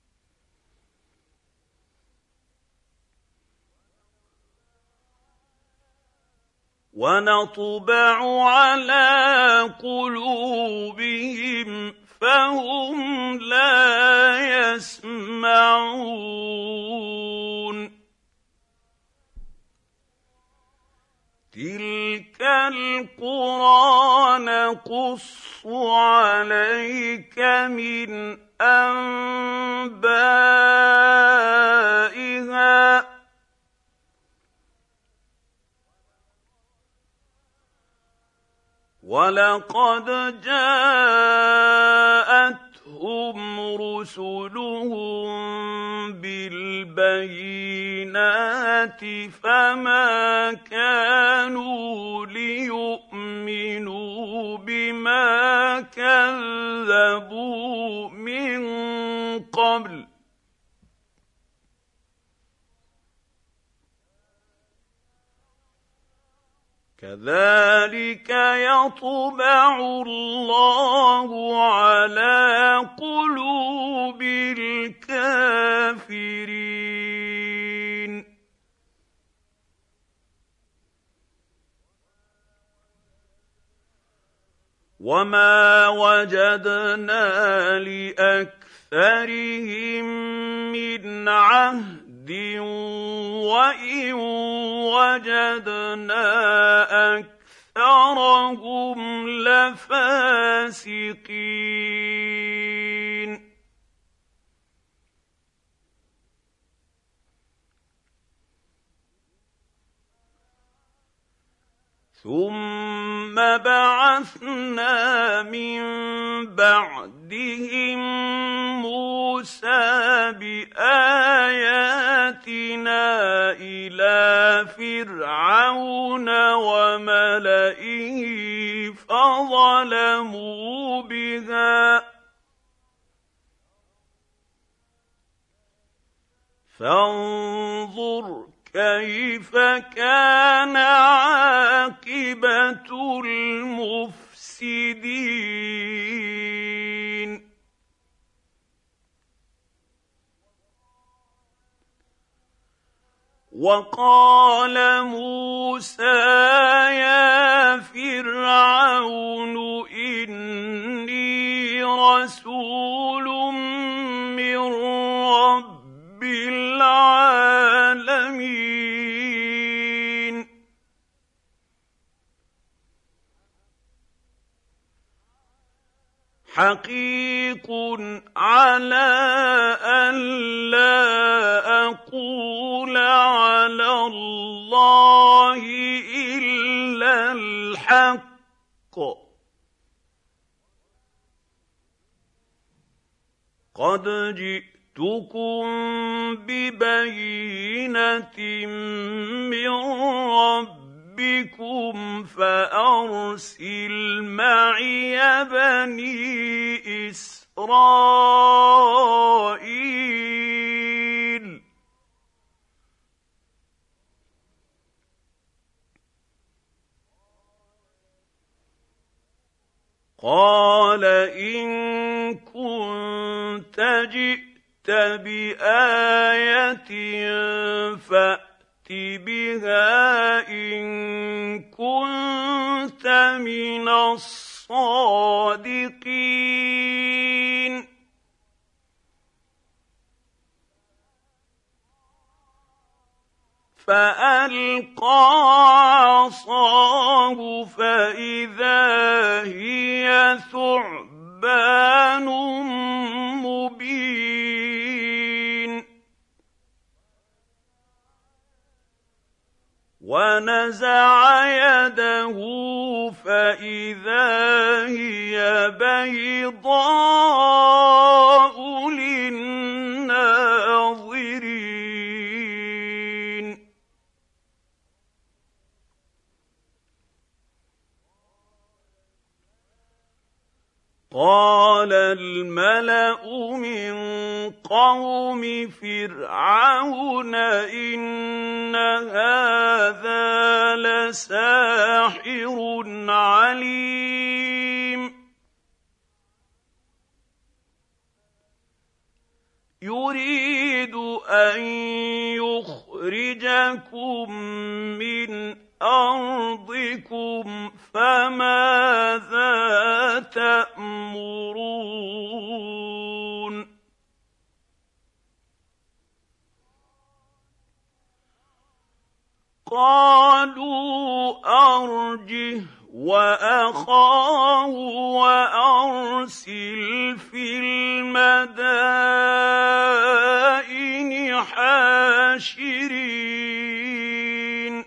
ونطبع على قلوبهم فهم لا يسمعون تلك القرى نقص عليك من أنبائها وَلَقَدْ جَاءَتْهُمْ رُسُلُهُم بِالْبَيِّنَاتِ فَمَا كَانُوا لِيُؤْمِنُوا بِمَا كَذَّبُوا مِن قَبْلُ ۚ كَذَٰلِكَ يَطْبَعُ اللَّهُ عَلَىٰ قُلُوبِ الْكَافِرِينَ وَمَا وَجَدْنَا لِأَكْثَرِهِم مِّنْ عَهْدٍ وَإِن وَجَدْنَا أَكْثَرَهُمْ لَفَاسِقِينَ ثُمَّ بَعَثْنَا مِن بَعْدِهِم مُّوسَىٰ بِآيَاتِنَا إِلَىٰ فِرْعَوْنَ وَمَلَئِهِ فَظَلَمُوا بِهَا ۖ فانظُرْ كيف كان عاقبة المفسدين وقال موسى يا فرعون إني رسول من رب العالمين حقيق على أن لا أقول على الله إلا الحق قد جئتكم ببينة من ربكم فأرسل معي بني إسرائيل قال إن كنت جئت بآية فأت بها إن كنت من الصادقين فألقى عصاه فإذا هي ثعبان مبين ونزع يده فإذا هي بيضاء للناظرين قال الملأ من قوم فرعون إن هذا لساحر عليم يريد أن يخرجكم من أرضكم فماذا تأمرون قالوا أرجه وأخاه وأرسل في المدائن حاشرين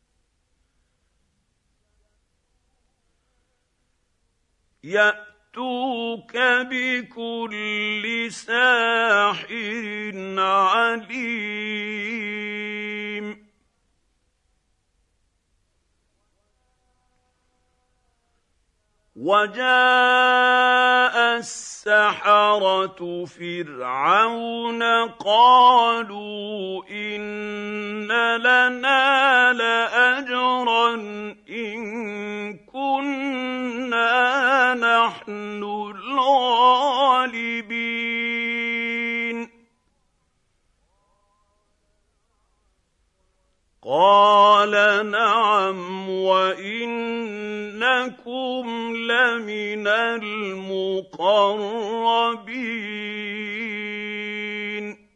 يأتوك بكل ساحر عليم وجاء السحرة فرعون قالوا إن لنا لأجرا إن كنا نحن الغالبين قال نعم وإنكم لمن المقربين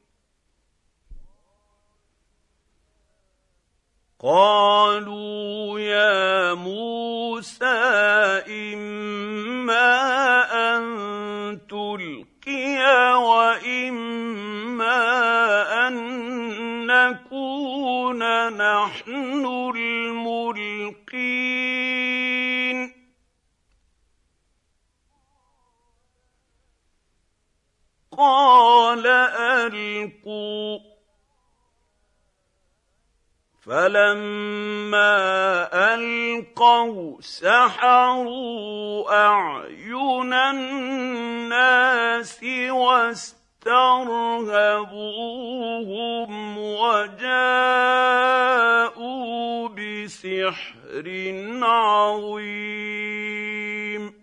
قالوا يا موسى إما أن تلقي وإما أن نكون نحن الملقين قال ألقوا فلما ألقوا سحروا أعين الناس واسترهبوهم وجاءوا بسحر عظيم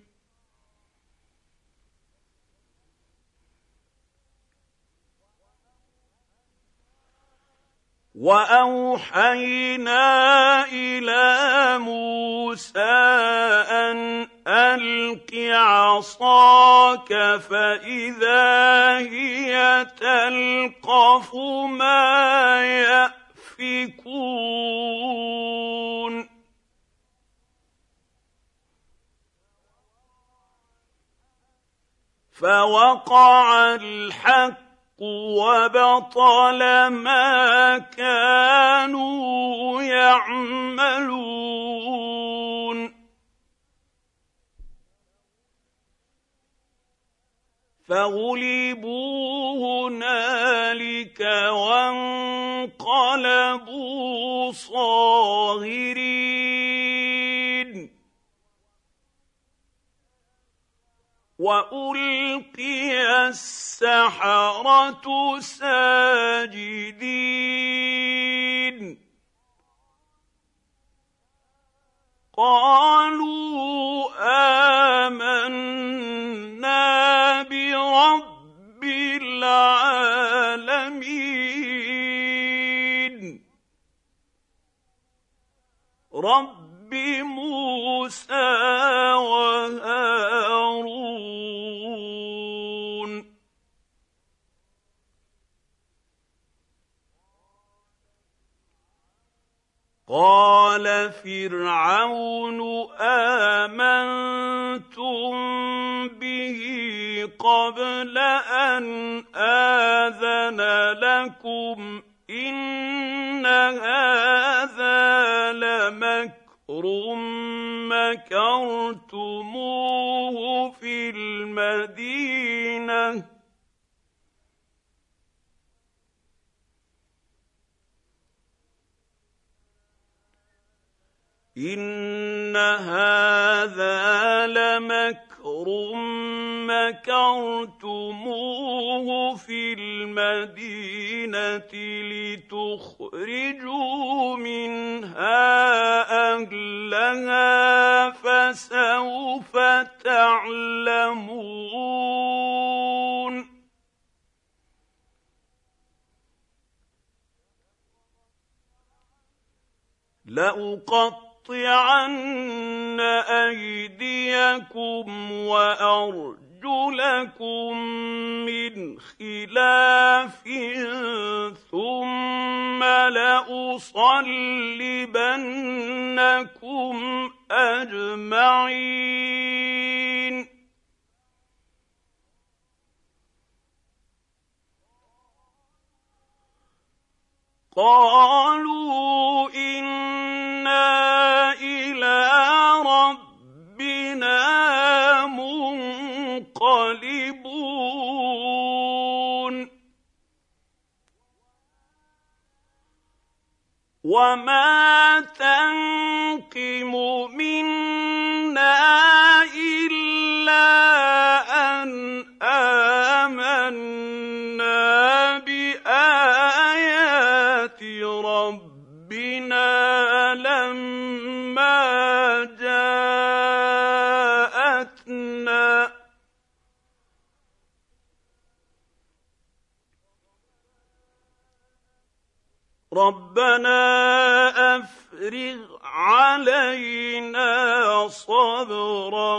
وأوحينا إلى موسى أن ألق عصاك فإذا هي تلقف ما يأفكون فوقع الحق وبطل ما كانوا يعملون فغلبوا هنالك وانقلبوا صاغرين وألقي السحرة ساجدين قالوا آمنا برب العالمين رب موسى وهارون قال فرعون آمنتم به قبل أن آذن لكم إن هذا لمكر مكرتموه في المدينة إن هذا لمكر مكر مكرتموه في المدينة لتخرجوا منها أهلها فسوف تعلمون لأقطعن أيديكم وأرجلكم من خلاف ثم لأصلبنكم أجمعين قالوا إنا إلى ربنا منقلبون وما تنقم منا إلا أن آمنا بآيات ربنا لما جاءتنا ربنا أفرغ علينا صبرا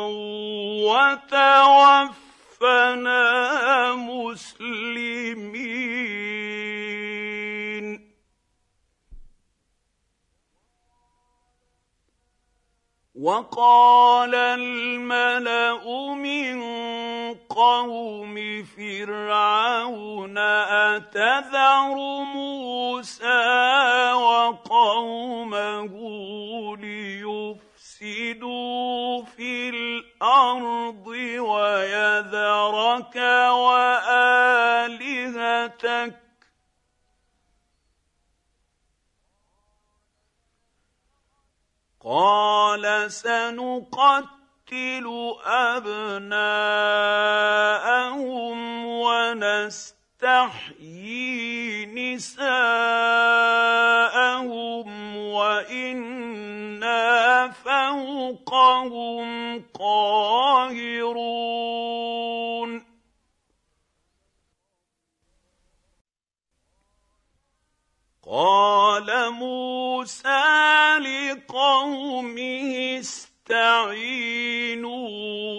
وتوفنا مسلمين وقال الملأ من قوم فرعون أتذر موسى وقومه ليفسدوا في الأرض ويذرك وآلهتك قال سنقتل أبناءهم ونستحيي نساءهم وإنا فوقهم قاهرون قال موسى لقومه استعينوا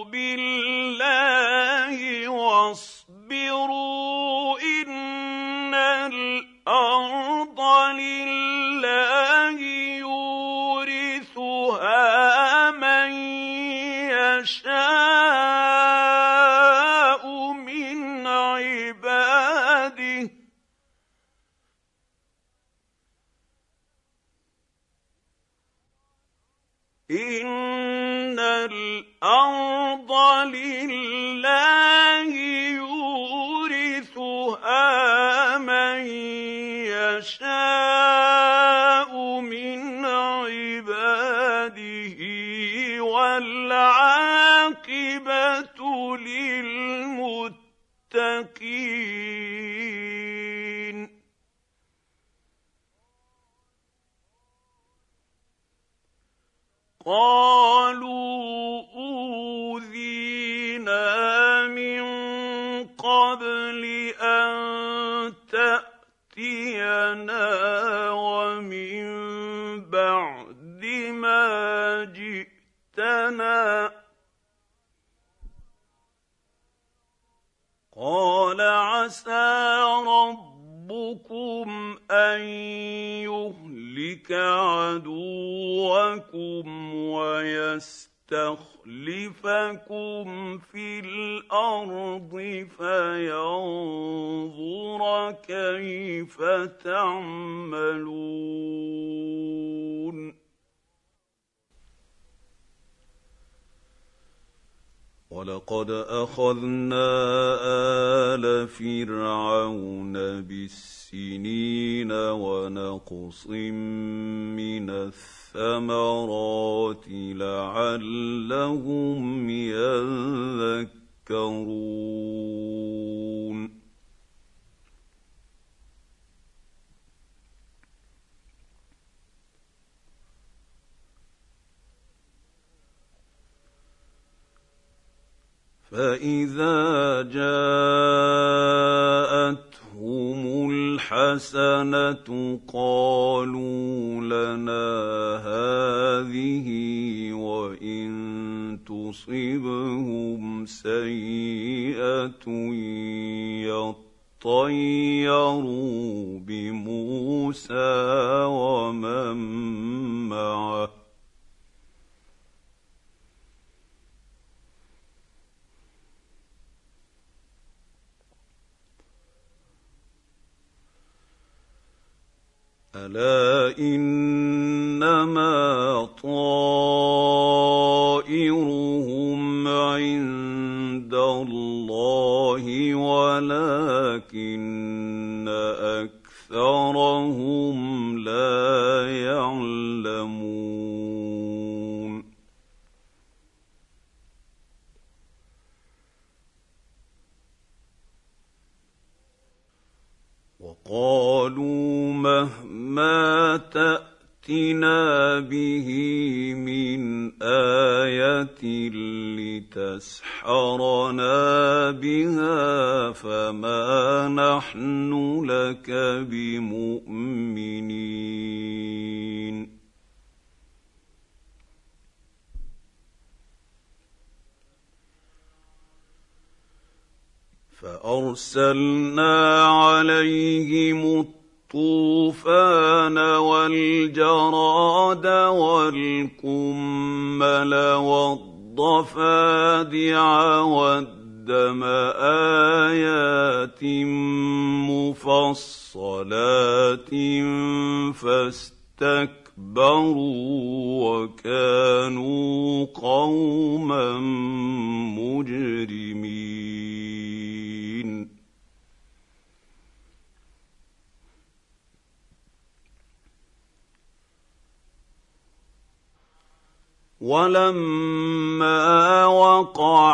بالله واصبروا إن الأرض لله يورثها من يشاء من عباده إن الأرض لله يورثها من يشاء من عباده والعاقبة للمتقين قالوا أوذينا من قبل أن تأتينا ومن بعد ما جئتنا قال عسى ربكم أن يهلك عدوكم ويستخلفكم في الأرض فينظر كيف تعملون ولقد أخذنا آل فرعون بالسنين ونقص من الثمرات لعلهم ينظرون تذكرون فإذا جاءتهم الحسنة قالوا لنا هذه وإن تصبهم سيئة يطيروا بموسى ومن معه ألا إنما طائرهم عند الله ولكن أكثرهم لا يعلمون وقالوا مهما تأتنا به من آية لتسحرنا بها فما نحن لك بمؤمنين فأرسلنا عليهم الطوفان والجراد والقمل والضفادع والدم آيات مفصلات فاستكبروا وكانوا قوما مجرمين ولما وقع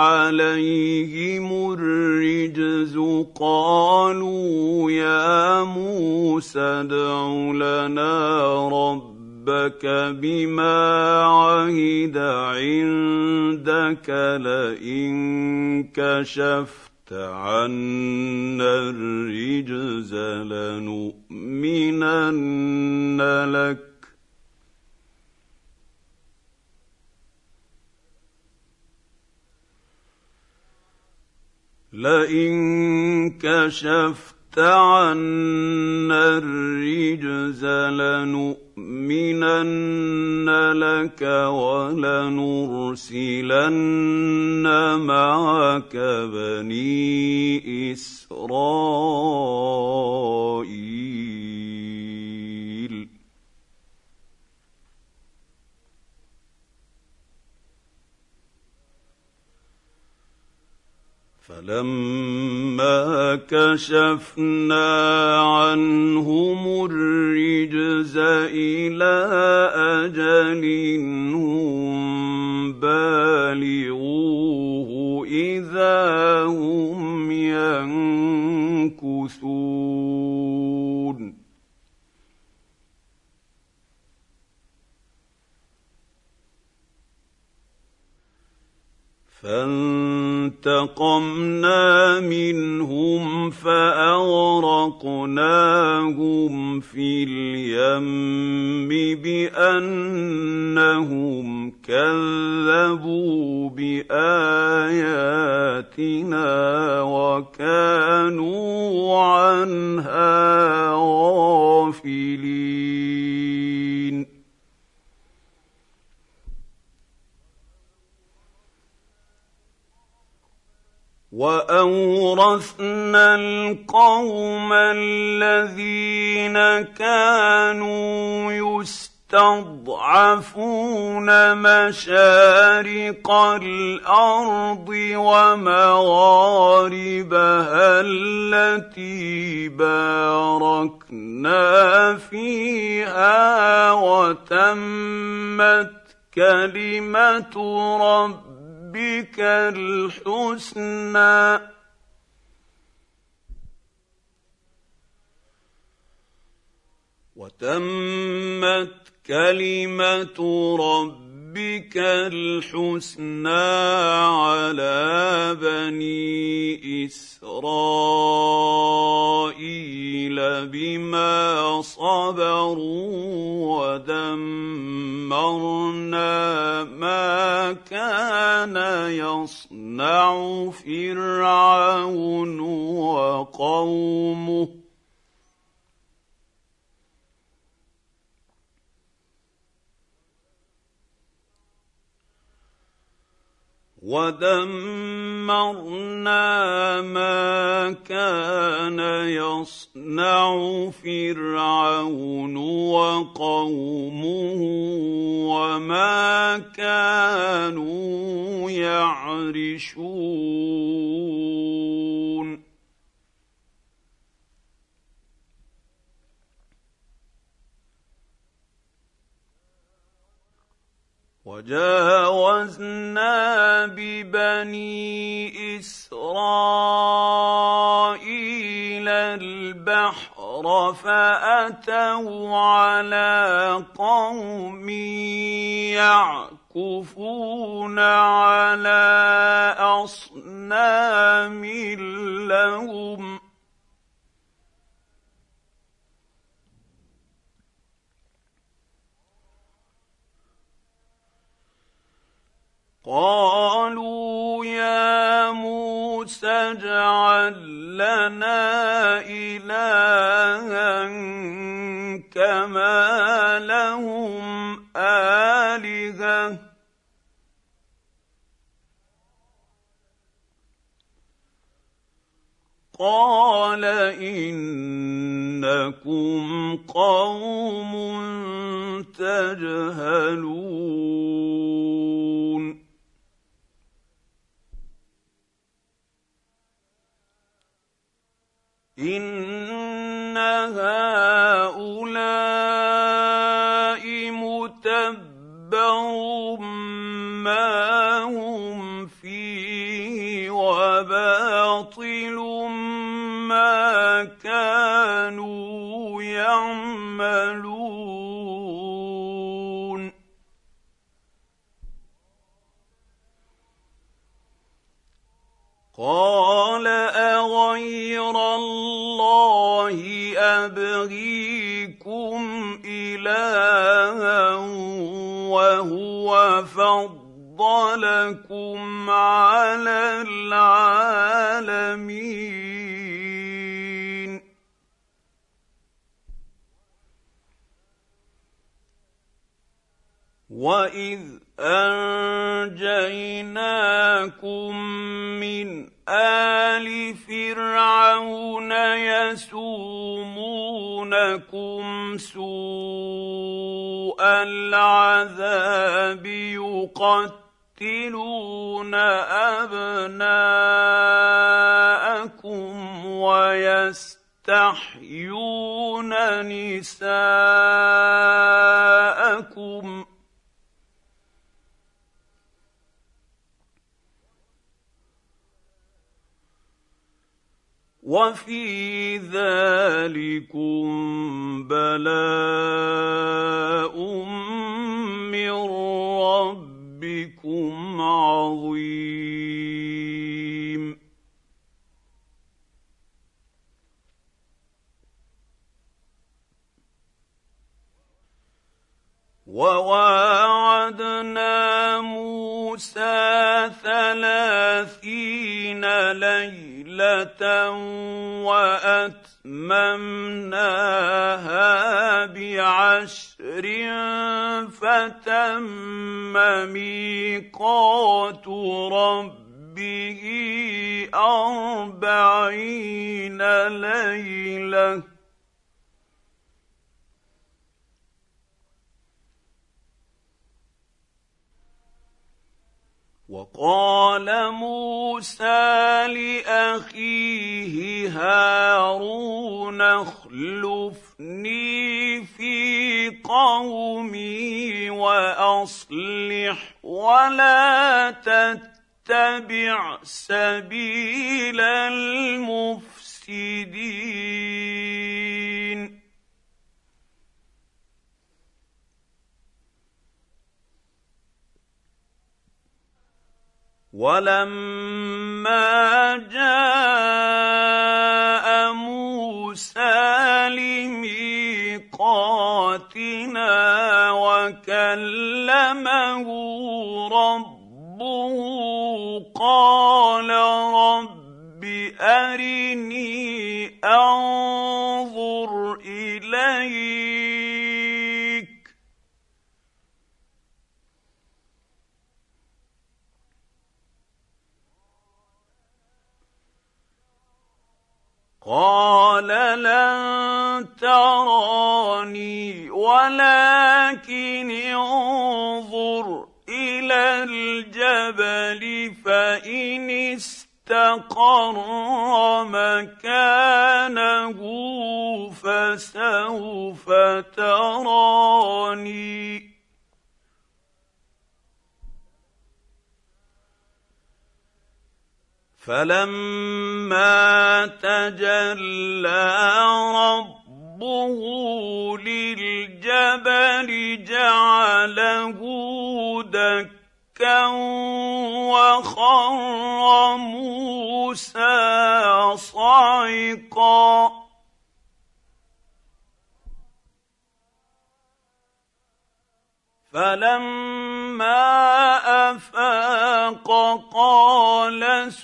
عليهم الرجز قالوا يا موسى ادع لنا ربك بما عهد عندك لئن كشفت عنا الرجز لنؤمنن لك لئن كشفت عنا الرجز لنؤمنن لك ولنرسلن معك بني إسرائيل فلما كشفنا عنهم الرجز إلى أجل هم بالغوه إذا هم ينكثون فانتقمنا منهم فأغرقناهم في اليم بأنهم كذبوا بآياتنا وكانوا عنها غافلين وأورثنا القوم الذين كانوا يستضعفون مشارق الأرض ومغاربها التي باركنا فيها وتمت كلمة ربنا ربك الحسنى وتمت كلمة ربك الحسنى على بني إسرائيل بما صبروا ودمرنا ما كان يصنع فرعون وقومه ودمرنا ما كان يصنع فرعون وقومه وما كانوا يعرشون وجاوزنا ببني إسرائيل البحر فأتوا على قوم يعكفون على أصنام لهم قالوا يا موسى اجعل لنا إلها كما لهم آلهة قال إنكم قوم تجهلون إن هؤلاء متبر ما هم فيه وباطل ما كانوا يعملون قال أغير الله أبغيكم إلها وهو فضلكم على العالمين وإذ أنجيناكم من آل فرعون يسومونكم سوء العذاب يقتلون أبناءكم ويستحيون نساءكم وفي ذلكم بلاء من ربكم عظيم وواعدنا موسى ثلاثين ليلة وأتممناها بعشر فتم ميقات ربه أربعين ليلة وقال موسى لأخيه هارون اخلفني في قومي وأصلح ولا تتبع تتبع سبيل المفسدين ولما جاء موسى لميقاتنا وكلمه ربه قال رب أرني أنظر إليك قال لن تراني ولكن انظر إلى الجبل فإن استقر مكانه فسوف تراني فلما تجلى ربه للجبل جعله دكا وخر موسى صعقا فلما أفاق قال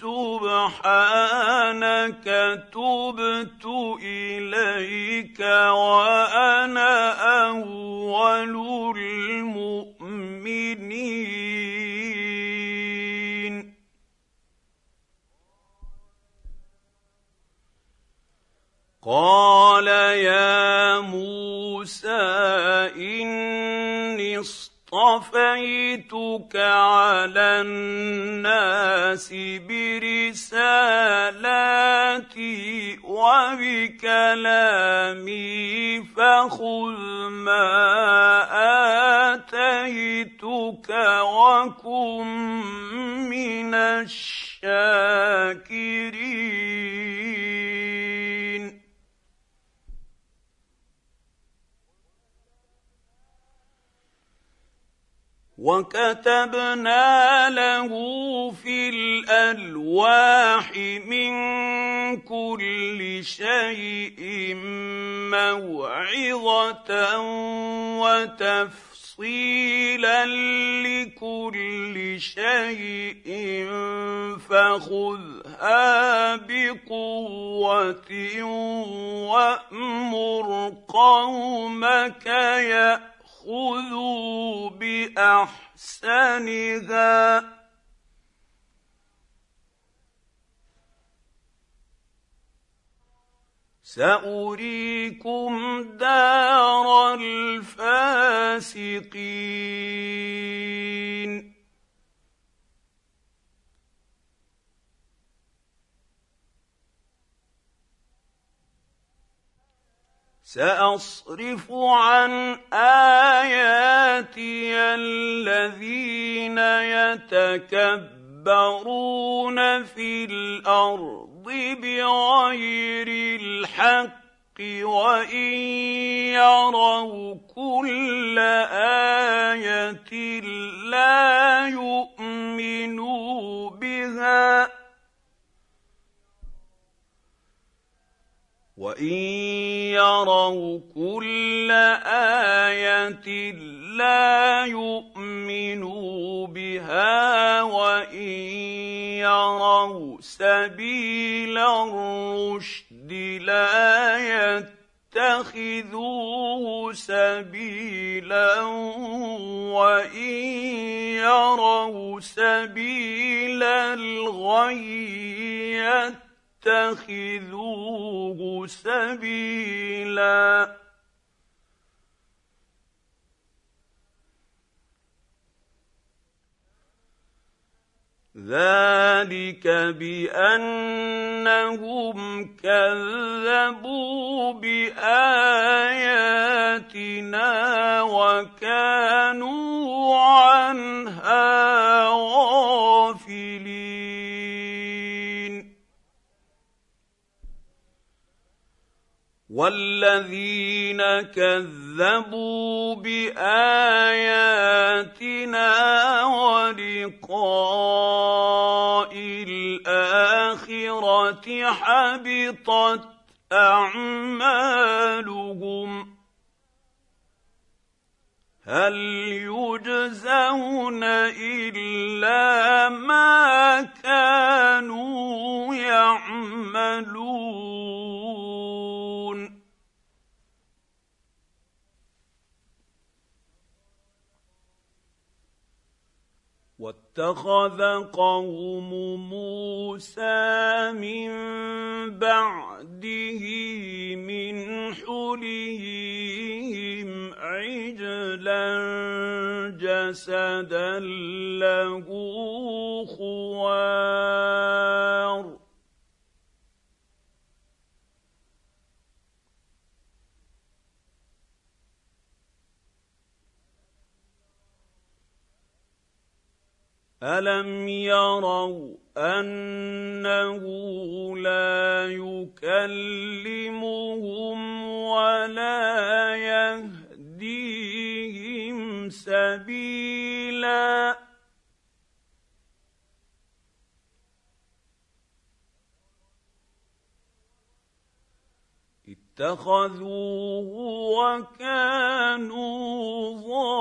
سبحانك تبت إليك وأنا أول المؤمنين قال يا موسى إني اصطفيتك على الناس برسالاتي وبكلامي فخذ ما آتيتك وكن من الشاكرين وكتبنا له في الألواح من كل شيء موعظة وتفصيلا لكل شيء فخذها بقوة وأمر قومك يأ خذوا بأحسنها سأريكم دار الفاسقين سأصرف عن آياتي الذين يتكبرون في الأرض بغير الحق وإن يروا كل آية لا يؤمنوا بها وإن يروا كل آية لا يؤمنوا بها وإن يروا سبيل الرشد لا يتخذوه سبيلا وإن يروا سبيل الغي يتخذوه سبيلا ذلك بأنهم كذبوا بآياتنا وكانوا عنها غافلين غافلين والذين كذبوا بآياتنا ولقاء الآخرة حبطت أعمالهم هل يجزون إلا ما كانوا يعملون واتخذ قوم موسى من بعده من حليهم عجلا جسدا له خوار ألم يروا أنه لا يكلمهم ولا يهديهم سبيلا اتخذوه وكانوا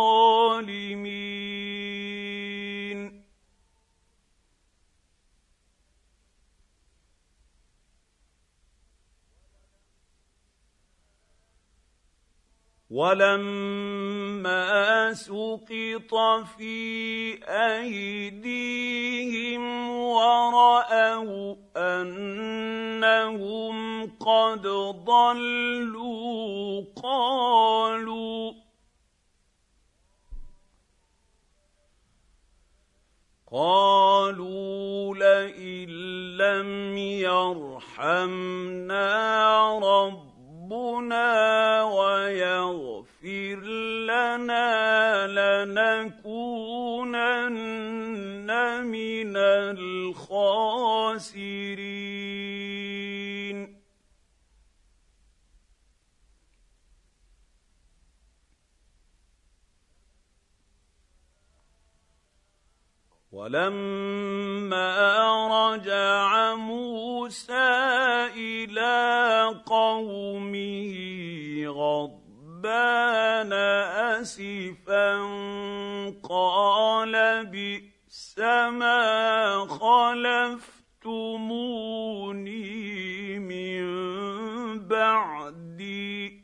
ظالمين ولما سقط في أيديهم ورأوا أنهم قد ضلوا قالوا قالوا لئن لم يرحمنا ربنا ربنا ويغفر لنا لنكونن من الخاسرين ولما رجع موسى إلى قومه غضبان أسفا قال بئس ما خلفتموني من بعدي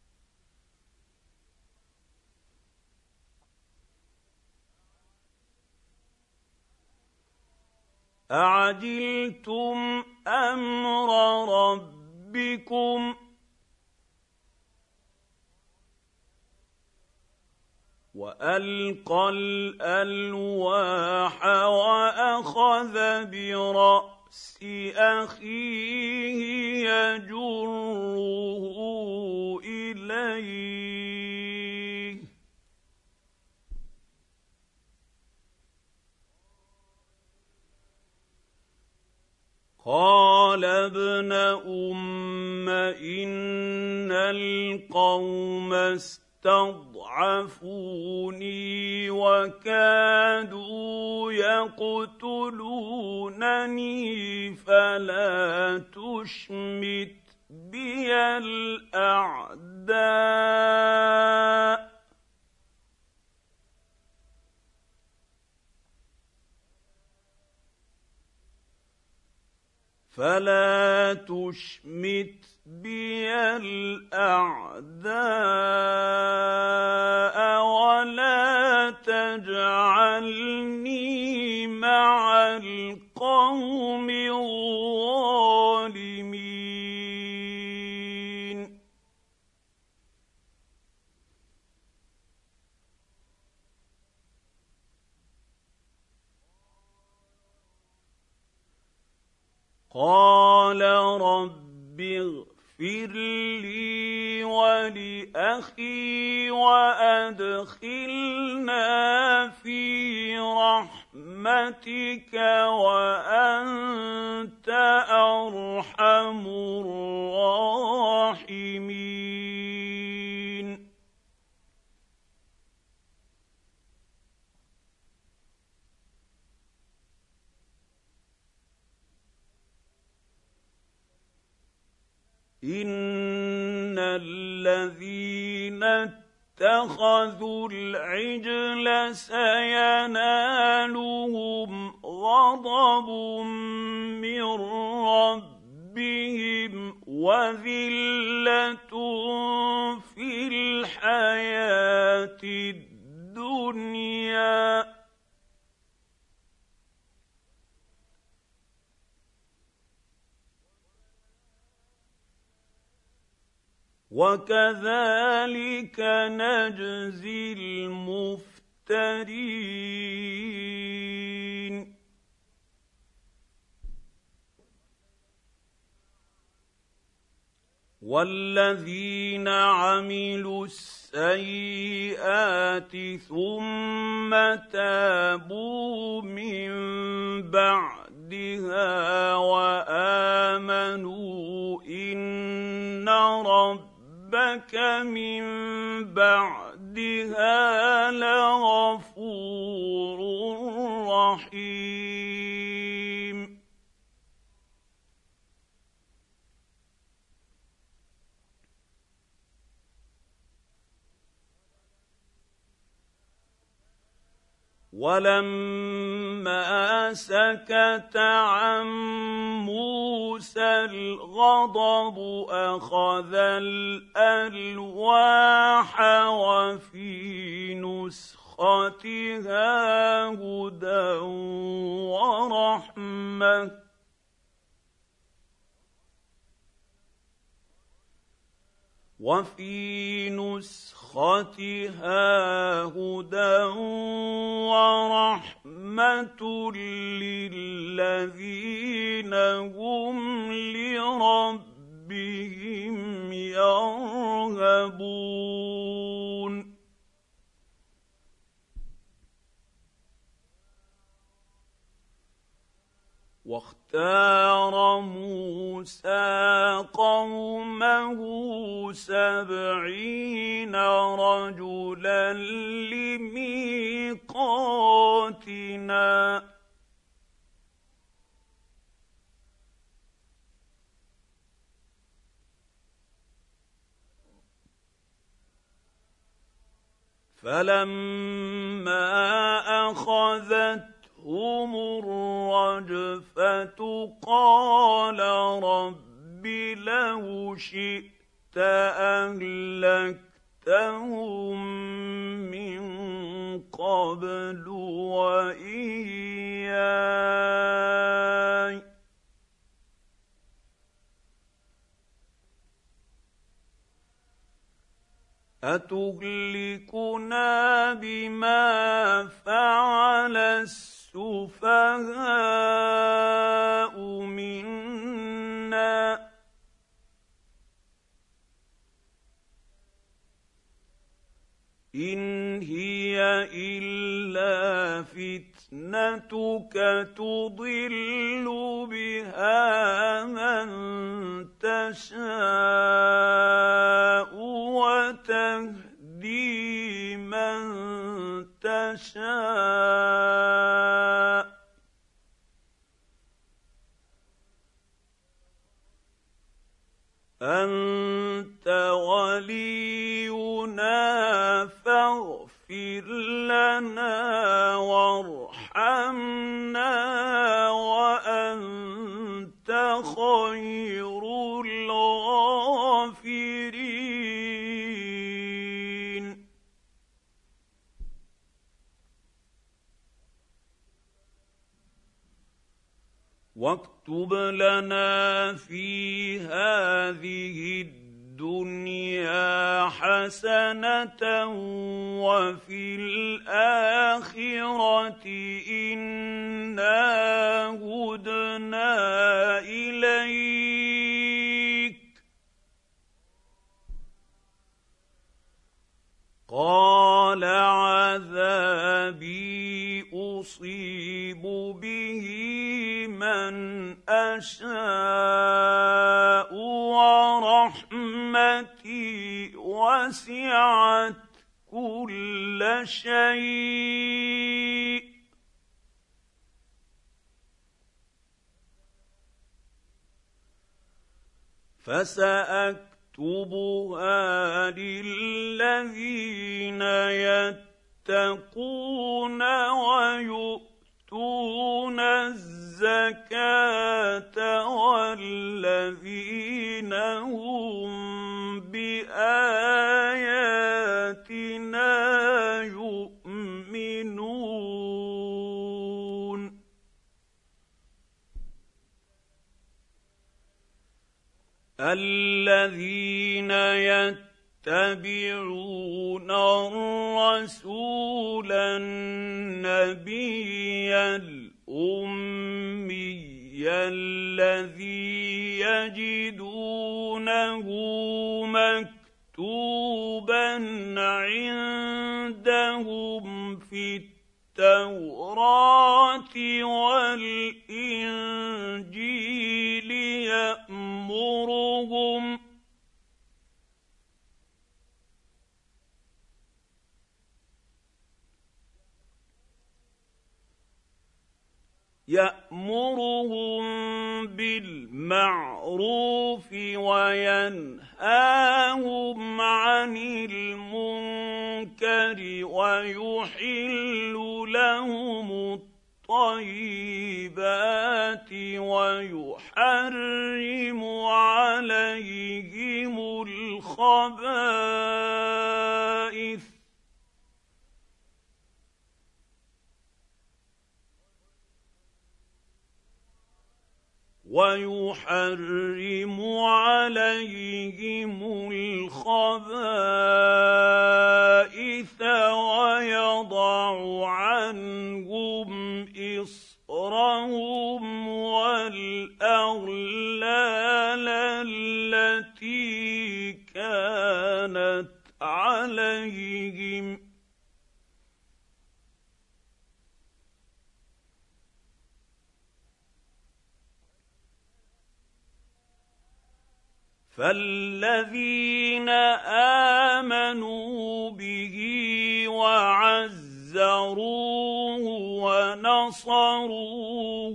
أعجلتم أمر ربكم وألقى الألواح وأخذ برأس أخيه يجره إليه قال ابن أم إن القوم استضعفوني وكادوا يقتلونني فلا تشمت بي الأعداء فلا تشمت بي الأعداء ولا تجعلني مع القوم الظالمين قال رب اغفر لي ولأخي وأدخلنا في رحمتك برحمتك وأنت أرحم الراحمين. إن الذين اتخذوا العجل سينالهم غضب من ربهم وذلة في الحياة الدنيا وكذلك نجزي المفترين. والذين عملوا السيئات ثم تابوا من بعدها وآمنوا إن ربك من بعدها لغفور رحيم. ولما سكت عن موسى الغضب أخذ الألواح وفي نسختها هدى ورحمة وفي نسختها هدى ورحمة للذين هم لربهم يرهبون. واختار موسى قومه سبعين رجلا لميقاتنا فلما أخذت هم الرجفة قال رب لو شئت أهلكتهم من قبل وإياي أتهلكنا بما فعل السفهاء منا إن هي إلا فتنتك تضل بها من تشاء وتهدي من تشاء أنت ولينا فاغفر لنا وارحمنا وأنت خير الغافرين. واكتب لنا في هذه الدنيا حسنة وفي الآخرة إنا هدنا إليك قال عذابي أصيب لمن أشاء ورحمتي وسعت كل شيء فسأكتبها للذين يتقون ويؤتون الزكاة والذين هم بآياتنا يؤمنون الذين يتبعون الرسول النبي الأمي الذي يجدونه مكتوبا عندهم في التوراة والإنجيل يأمرهم يأمرهم بالمعروف وينهاهم عن المنكر ويحل لهم الطيبات ويحرم عليهم الخبائث ويحرم عليهم الخبائث ويضع عنهم إصرهم والأغلال التي كانت عليهم فالذين آمنوا به وعزروه ونصروه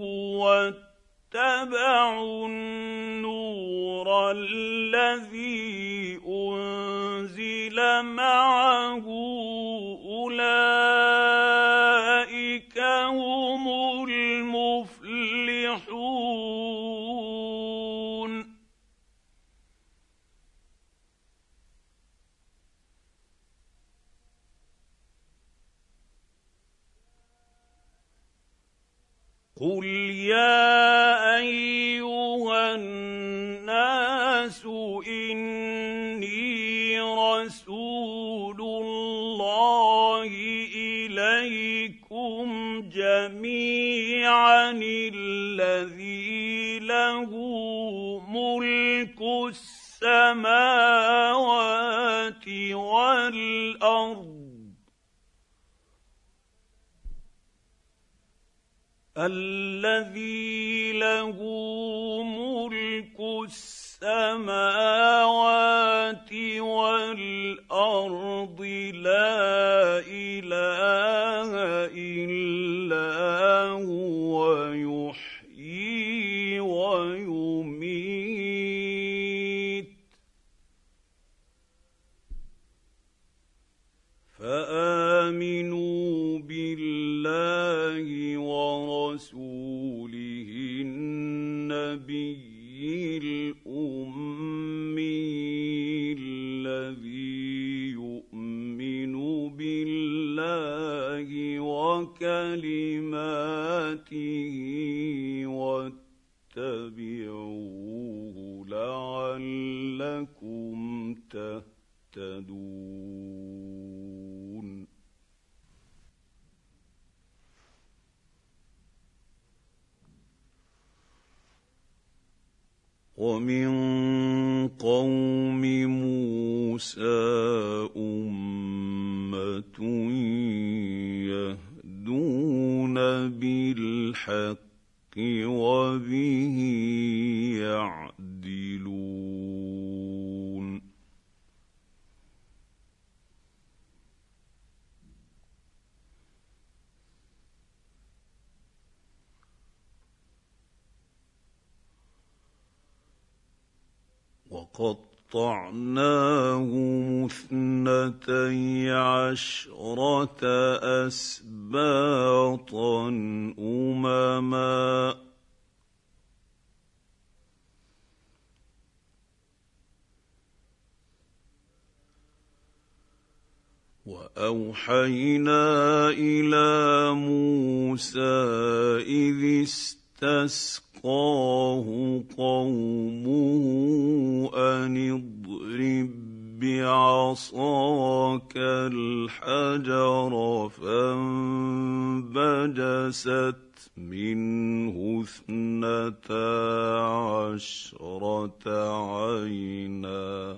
واتبعوا النور الذي أنزل معه أولئك هم المفلحون قل يا أيها الناس إني رسول الله إليكم جميعا الذي له ملك السماوات والأرض الذي له ملك السماوات والأرض لا إله إلا هو يحيي ويميت فآمنوا بالله ورسوله النبي الأمي الذي يؤمن بالله وكلماته واتبعوه لعلكم تهتدون. ومن قوم موسى أمة يهدون بالحق وبه يعدلون وقطعناهم اثنتي عشرة أسباطا أمما وأوحينا إلى موسى إذ استسقاه قومه أن اضرب بعصاك الحجر فانبجست منه اثنتا عشرة عينا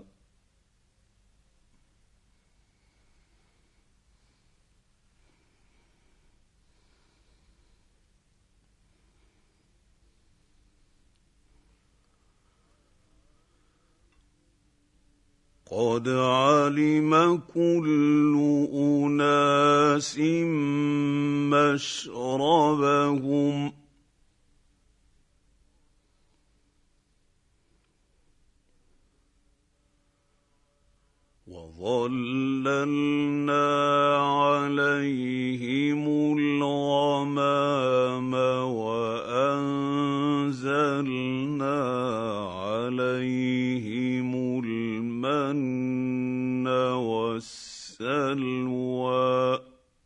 قد علم كل أناس مشربهم وظللنا عليهم الغمام وأنزلنا عليهم المن والسلوى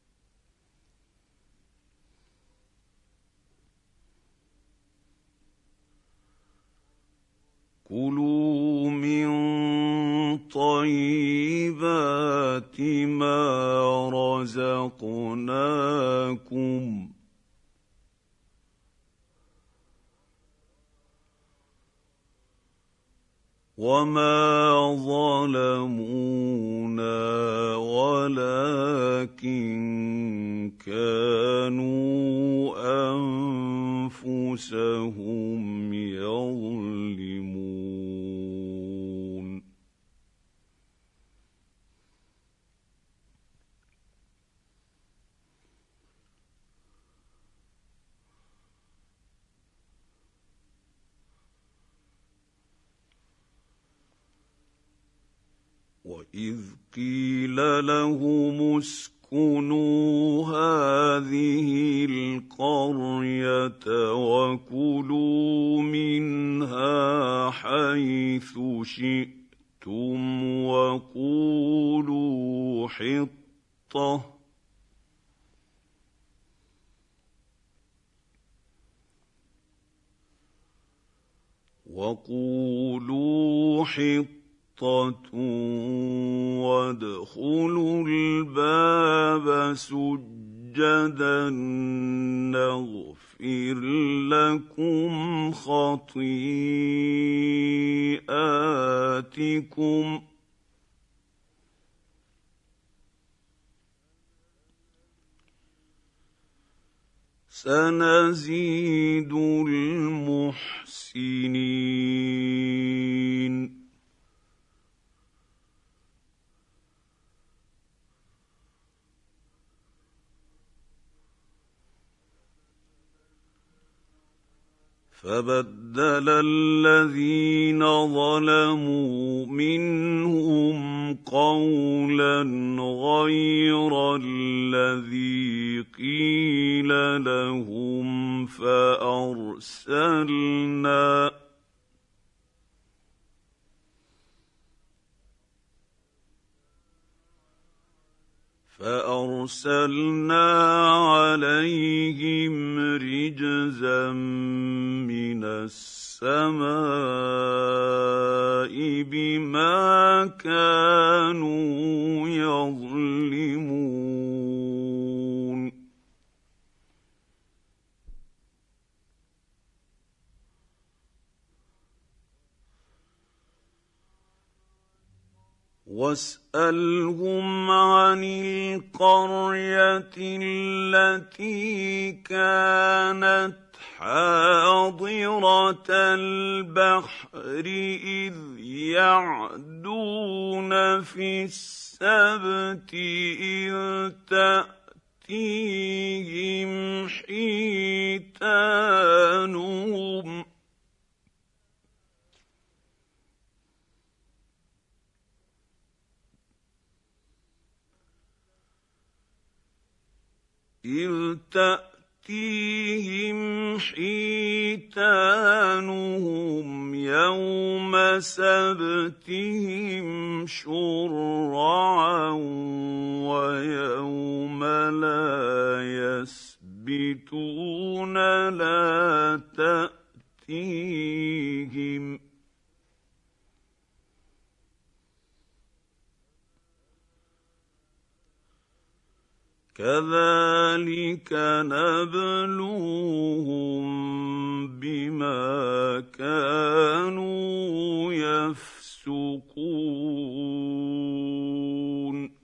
كلوا من طيبات ما رزقناكم وما ظلمونا ولكن كانوا أنفسهم يظلمون وإذ قيل لهم اسكنوا هذه القرية وكلوا منها حيث شئتم وقولوا حطة وقولوا حطة وادخلوا الباب سجدا نغفر لكم خطيئاتكم سنزيد المحسنين فبدل الذين ظلموا منهم قولا غير الذي قيل لهم فأرسلنا فأرسلنا عليهم رجزا من السماء بما كانوا يظلمون واسألهم عن القرية التي كانت حاضرة البحر إذ يعدون في السبت إذ تأتيهم حيتانهم إذ تأتيهم حيتانهم يوم سبتهم شرعا ويوم لا يسبتون لا تأتيهم كذلك نبلوهم بما كانوا يفسقون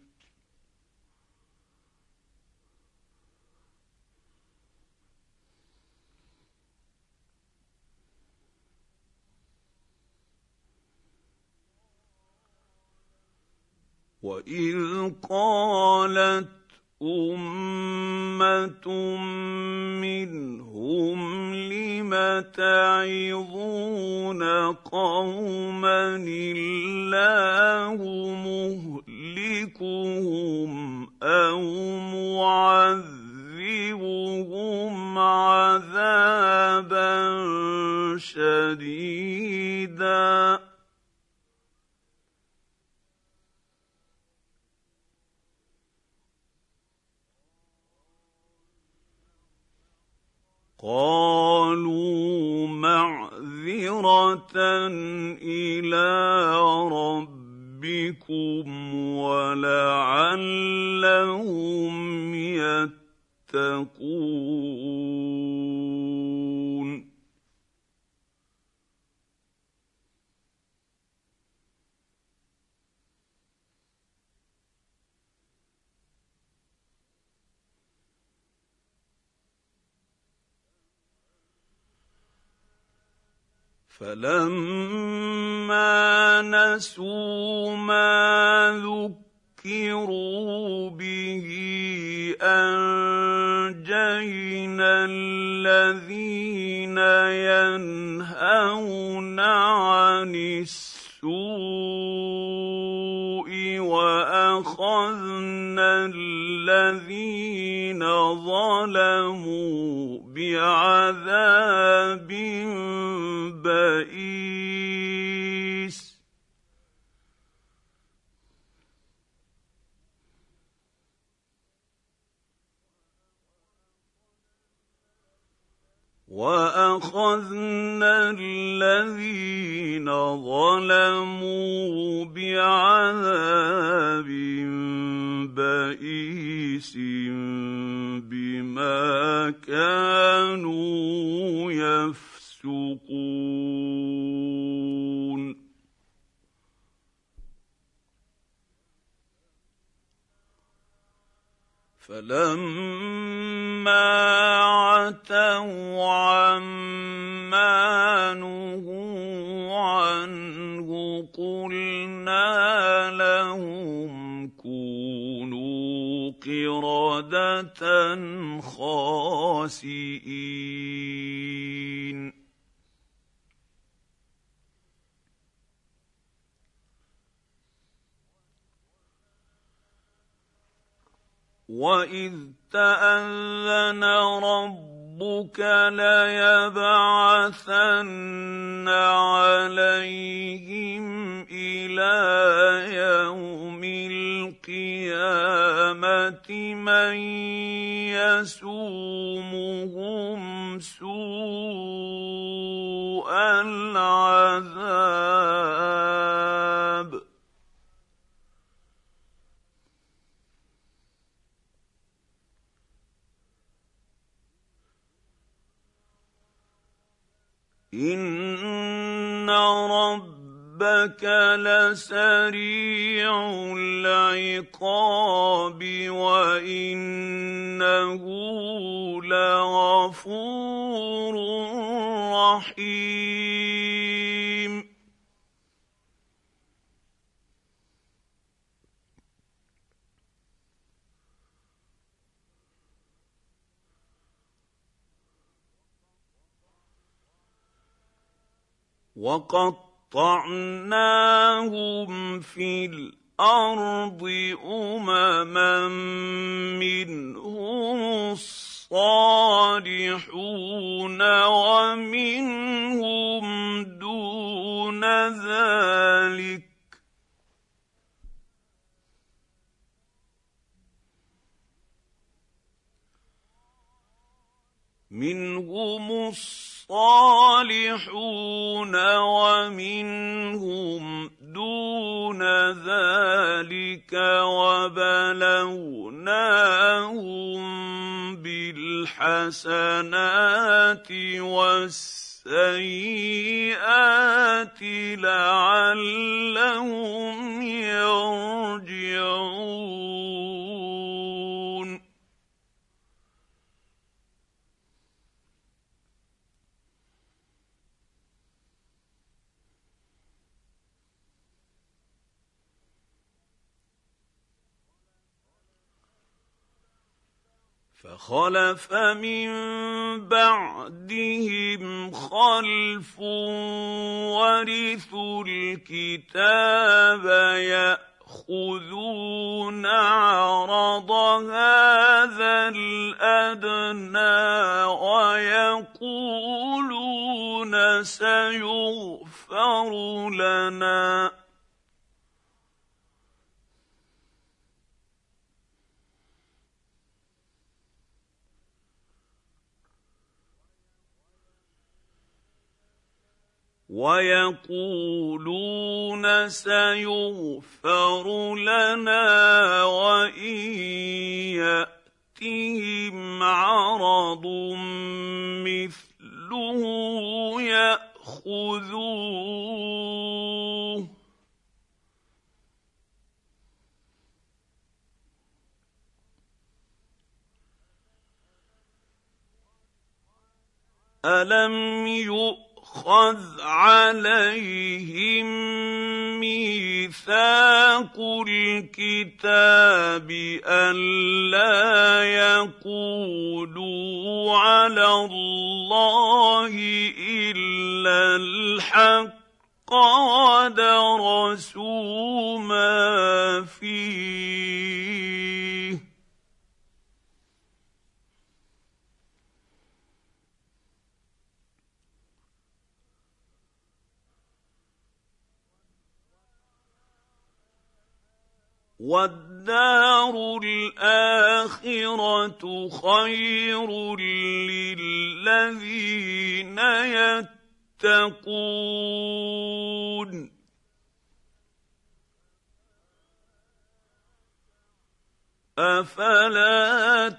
وإذ قالت أمة منهم لم تعظون قوما الله مهلكهم أو معذبهم عذابا شديدا قالوا معذرة إلى ربكم ولعلهم يتقون فلما نسوا ما ذكروا به أنجينا الذين ينهون عن السوء وأخذنا الذين ظلموا بعذاب بئيس وأخذنا الذين ظلموا بعذاب بئيس بما كانوا يفسقون فلما عتوا عما نهوا عنه قلنا لهم كونوا قردة خاسئين وَإِذْ تَأَذَّنَ رَبُّكَ لَيَبْعَثَنَّ عَلَيْهِمْ إِلَىٰ يَوْمِ الْقِيَامَةِ مَن يَسُومُهُمْ سُوءَ الْعَذَابِ إِنَّ رَبَّكَ ربك لسريع العقاب وإنه لغفور رحيم وقطعناهم في الأرض أمما منهم الصالحون ومنهم دون ذلك منهم الصالحون ومنهم دون ذلك وبلوناهم بالحسنات والسيئات لعلهم يرجعون فخلف من بعدهم خلف ورثوا الكتاب يأخذون عرض هذا الأدنى ويقولون سيغفر لنا ويقولون سيغفر لنا وإن يأتهم عرض مثله يأخذوه ألم يؤمنوا خذ عليهم ميثاق الكتاب ألا يقولوا على الله إلا الحق ودرسوا ما فيه والدار الآخرة خير للذين يتقون أفلا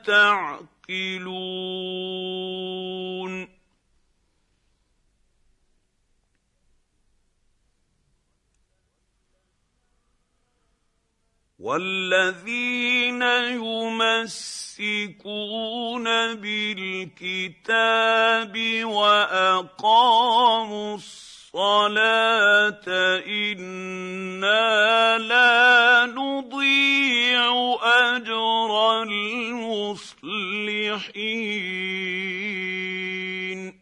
تعقلون والذين يمسكون بالكتاب وأقاموا الصلاة إنا لا نضيع أجر المصلحين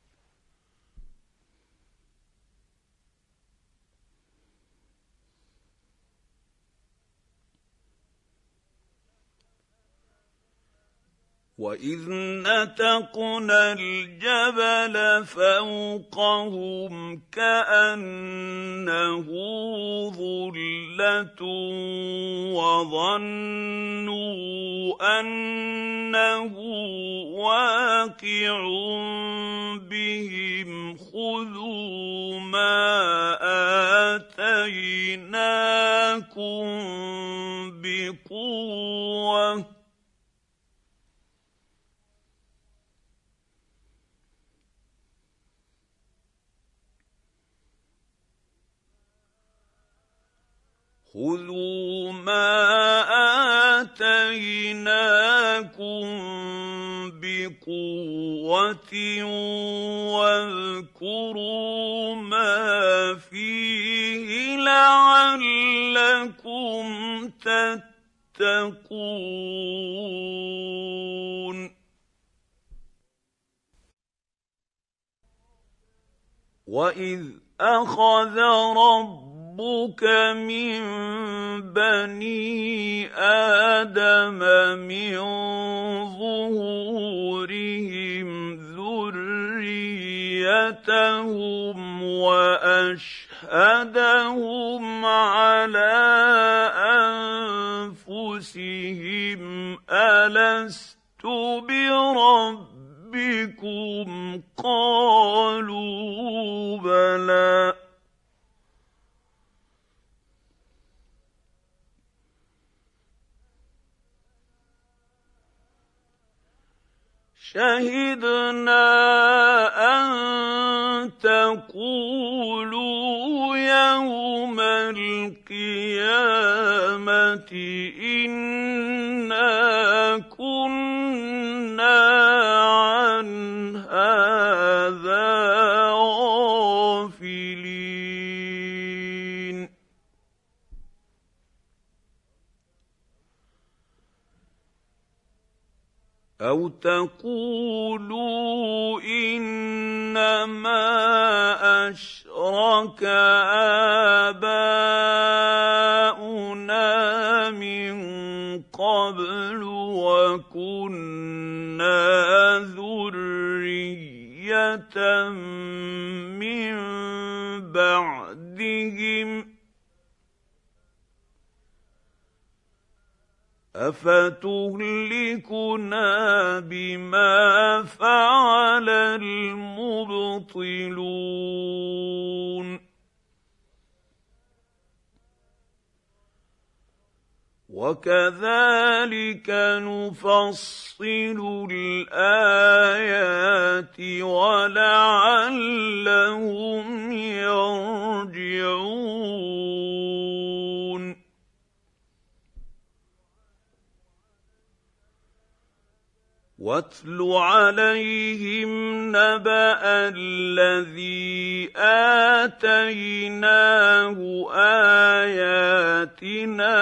وَإِذْ نَتَقْنَا الْجَبَلَ فَوْقَهُمْ كَأَنَّهُ ظُلَّةٌ وَظَنُّوا أَنَّهُ واقع بِهِمْ خُذُوا مَا آتَيْنَاكُمْ بِقُوَّةٍ خذوا ما آتيناكم بقوة واذكروا ما فيه لعلكم تتقون وإذ أخذ ربك من بني آدم من ظهورهم ذريتهم وأشهدهم على أنفسهم ألست بربكم قالوا بلى شهدنا أن تقولوا يوم القيامة إنا كنا عن هذا غافلين أو تقولوا إنما أشرك آباؤنا من قبل وكنا ذرية من بعدهم أفتهلكنا بما فعل المبطلون وكذلك نفصل الآيات ولعلهم يرجعون واتل عليهم نبأ الذي آتيناه آياتنا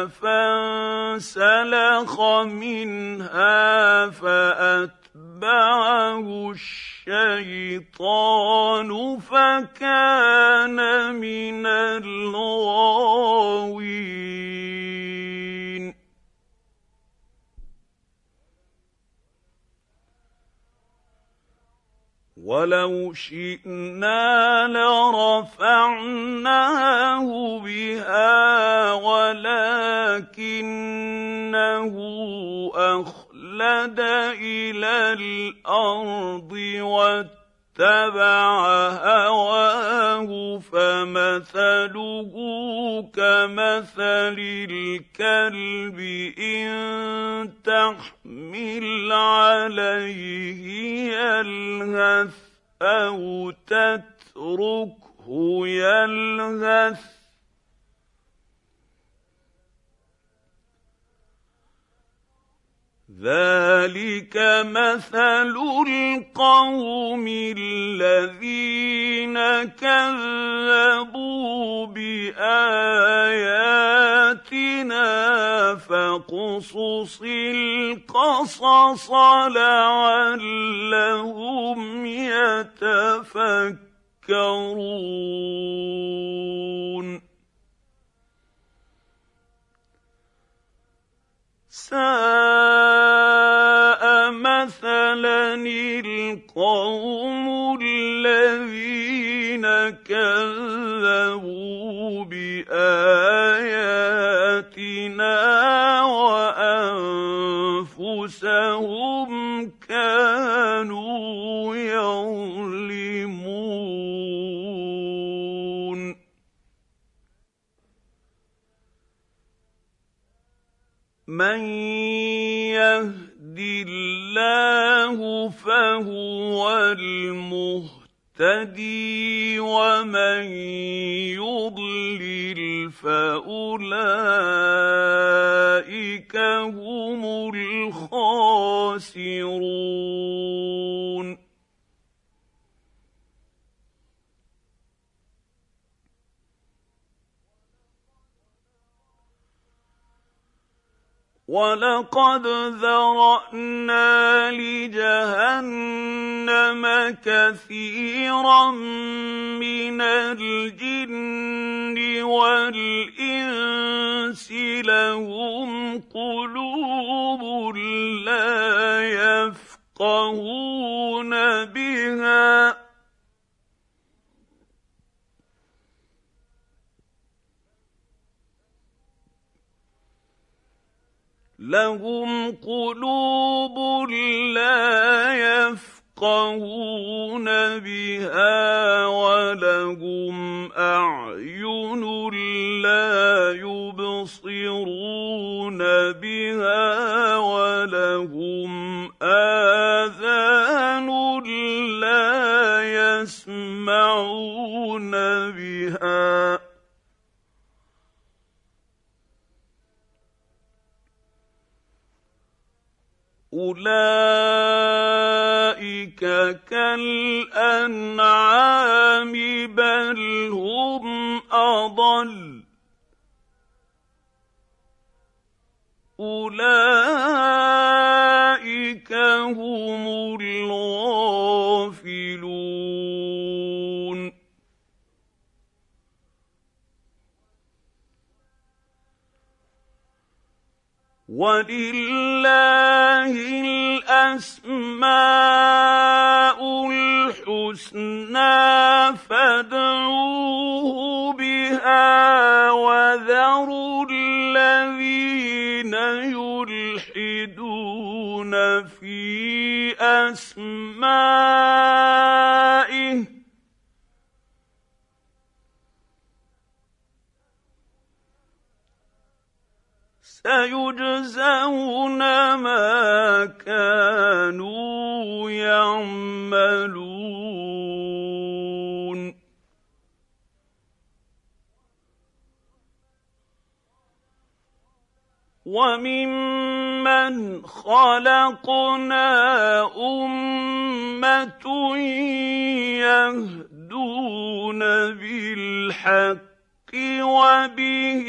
فانسلخ منها فأتبعه الشيطان فكان من الغاوين ولو شئنا لرفعناه بها ولكنه أخلد إلى الأرض واتبع هواه فمثله كمثل الكلب إن تحمل عليه يلهث أو تتركه يلهث ذلك مثل القوم الذين كذبوا بآياتنا فاقصص القصص لعلهم يتفكرون ساء مثلا القوم الذين كذبوا بآياتنا وأنفسهم كانوا يظلمون من يهد الله فهو المهتد يهتدي ومن يضلل فأولئك هم الخاسرون. وَلَقَدْ ذَرَأْنَا لِجَهَنَّمَ كَثِيرًا مِّنَ الْجِنِّ وَالْإِنسِ لَهُمْ قُلُوبٌ لَّا يَفْقَهُونَ بِهَا لهم قلوب لا يفقهون بها ولهم أعين لا يبصرون بها ولهم آذان لا يسمعون بها أولئك كالأنعام بل هم أضل أولئك هم الغافلون. وَلِلَّهِ الْأَسْمَاءُ الْحُسْنَىٰ فَادْعُوهُ بِهَا وَذَرُوا الَّذِينَ يُلْحِدُونَ فِي أَسْمَائِهِ سَيُجْزَوْنَ مَا كَانُوا يَعْمَلُونَ. وَمِمَّنْ خَلَقْنَا أُمَّةٌ يَهْدُونَ بِالْحَقِّ وَبِهِ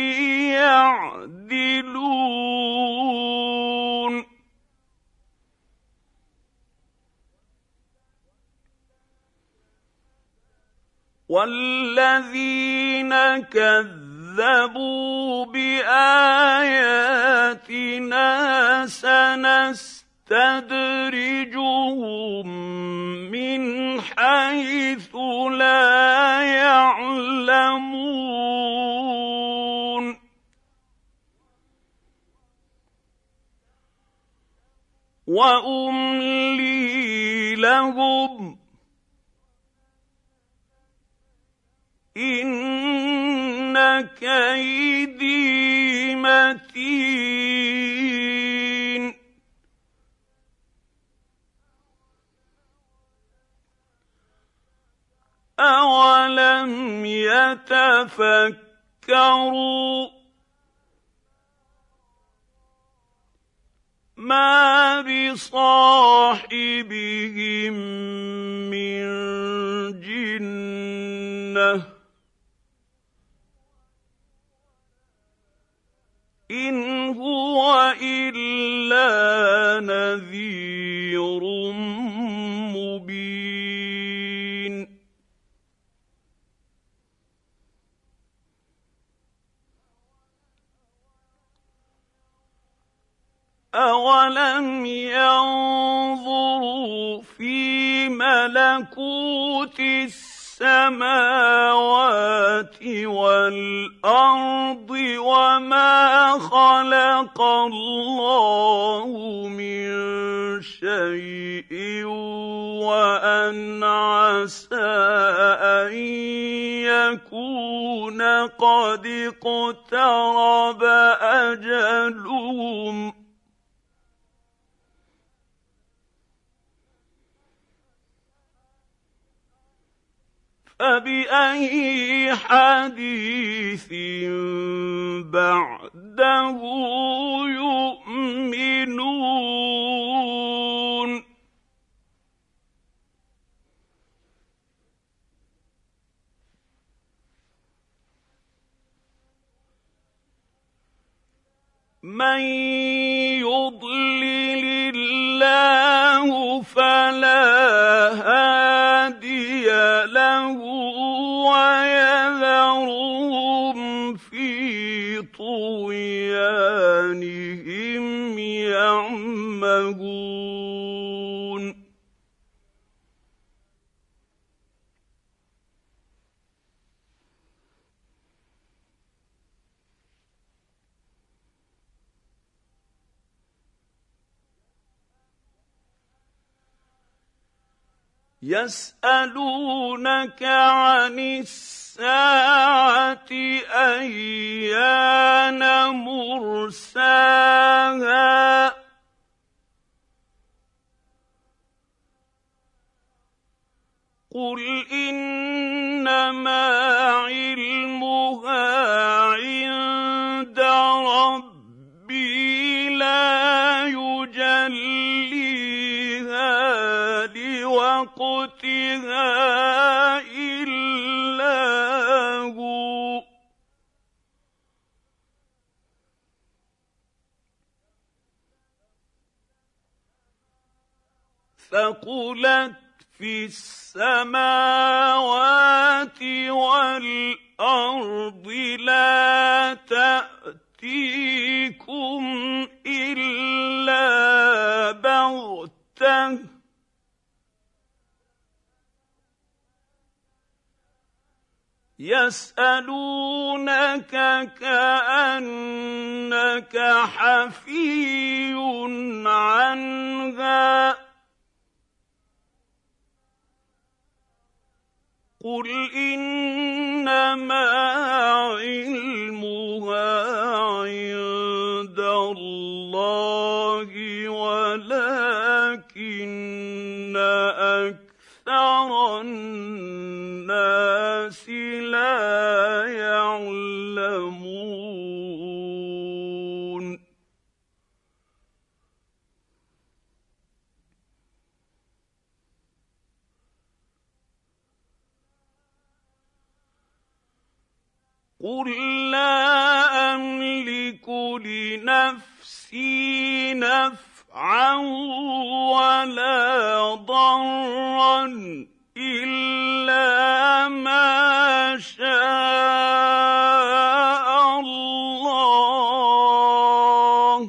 يَعْدِلُونَ. وَالَّذِينَ كَذَّبُوا بِآيَاتِنَا سَنَسْتَدْرِجُهُم مِّنْ حَيْثُ لَا يَعْلَمُونَ. وَأُمْلِي لَهُمْ إِنَّ كَيْدِي مَتِينٌ. أَوَلَمْ يَتَفَكَّرُوا مَا بِصَاحِبِهِم مِّن جِنَّةٍ إِنْ هُوَ إِلَّا نَذِيرٌ مُّبِينٌ. أَوَلَمْ يَنظُرُوا فِي مَلَكُوتِ السَّمَاوَاتِ وَالْأَرْضِ وَمَا خَلَقَ اللَّهُ مِن شَيْءٍ وَأَنْ عَسَىٰ أَن يَكُونَ قَدِ اقْتَرَبَ أَجَلُهُمْ فبأي حديث بعده يؤمنون من يضلل الله فلا هادي له ويذرهم في طغيانهم يعمهون يسألونك عن الساعة أيان مرساها قل إنما علمها عند ربي لا يجليها لوقتها إلا هو ثقلت في السماوات والأرض لا تأتيكم إلا بغتة يسألونك كأنك حفي عنها قل إنما علمها عند الله ولكن أكثر الناس لا يعلمون قل لا أملك لنفسي نفعا ولا ضرا إلا ما شاء الله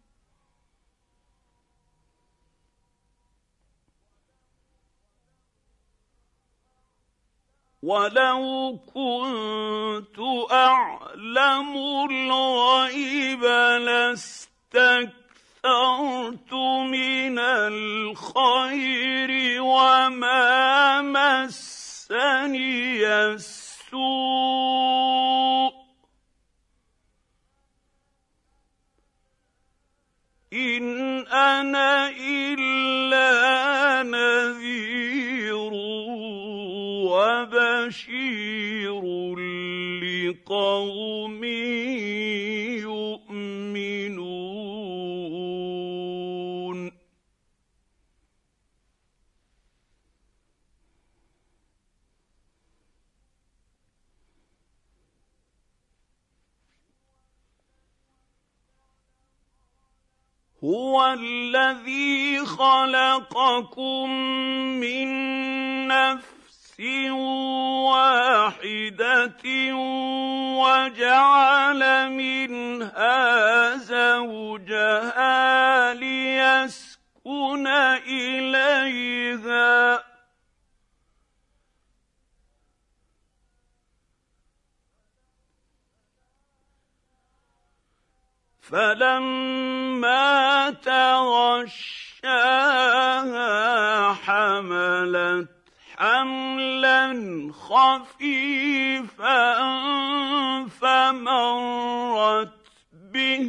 ولو كنت أعلم الغيب لاستكثرت من الخير وما مسني السوء إن أنا إلا نذير وبشير لقوم يؤمنون هو الذي خلقكم من نفس واحدة وجعل منها زوجها ليسكن إليها فلما تغشاها حملت حملا خفيفا فمرت به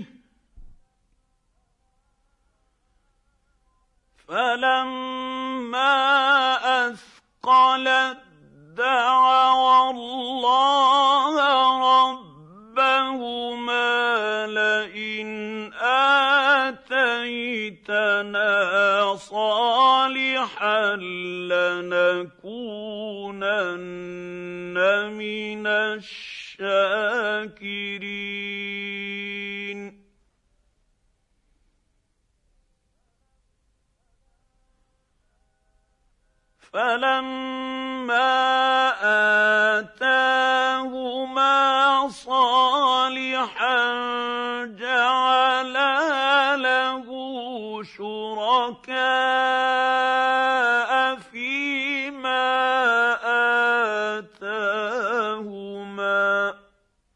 فلما أثقلت دعوا اللَّهَ رَبَّهُمَا لَئِنْ آتَيْتَنَا صَالِحًا لَّنَكُونَنَّ مِنَ الشَّاكِرِينَ فَلَمَّا آتَاهُمَا صَالِحًا جَعَلَا لَهُ شُرَكَاءَ فِيمَا آتَاهُمَا ۚ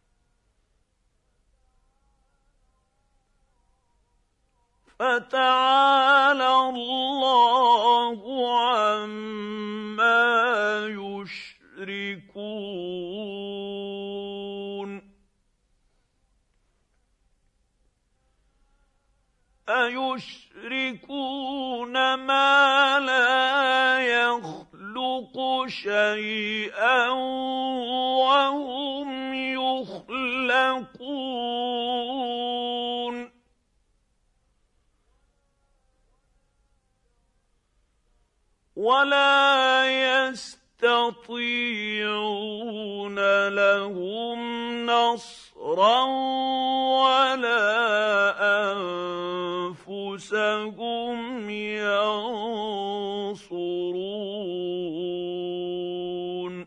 فَتَعَالَى اللَّهُ عَمَّا يُشْرِكُونَ أَيُشْرِكُونَ مَا لَا يَخْلُقُ شَيْئًا وَهُمْ يُخْلَقُونَ وَلَا يَسْتَطِيعُونَ لَهُمْ نَصْرًا وَلَا أَنفُسَهُمْ يَنصُرُونَ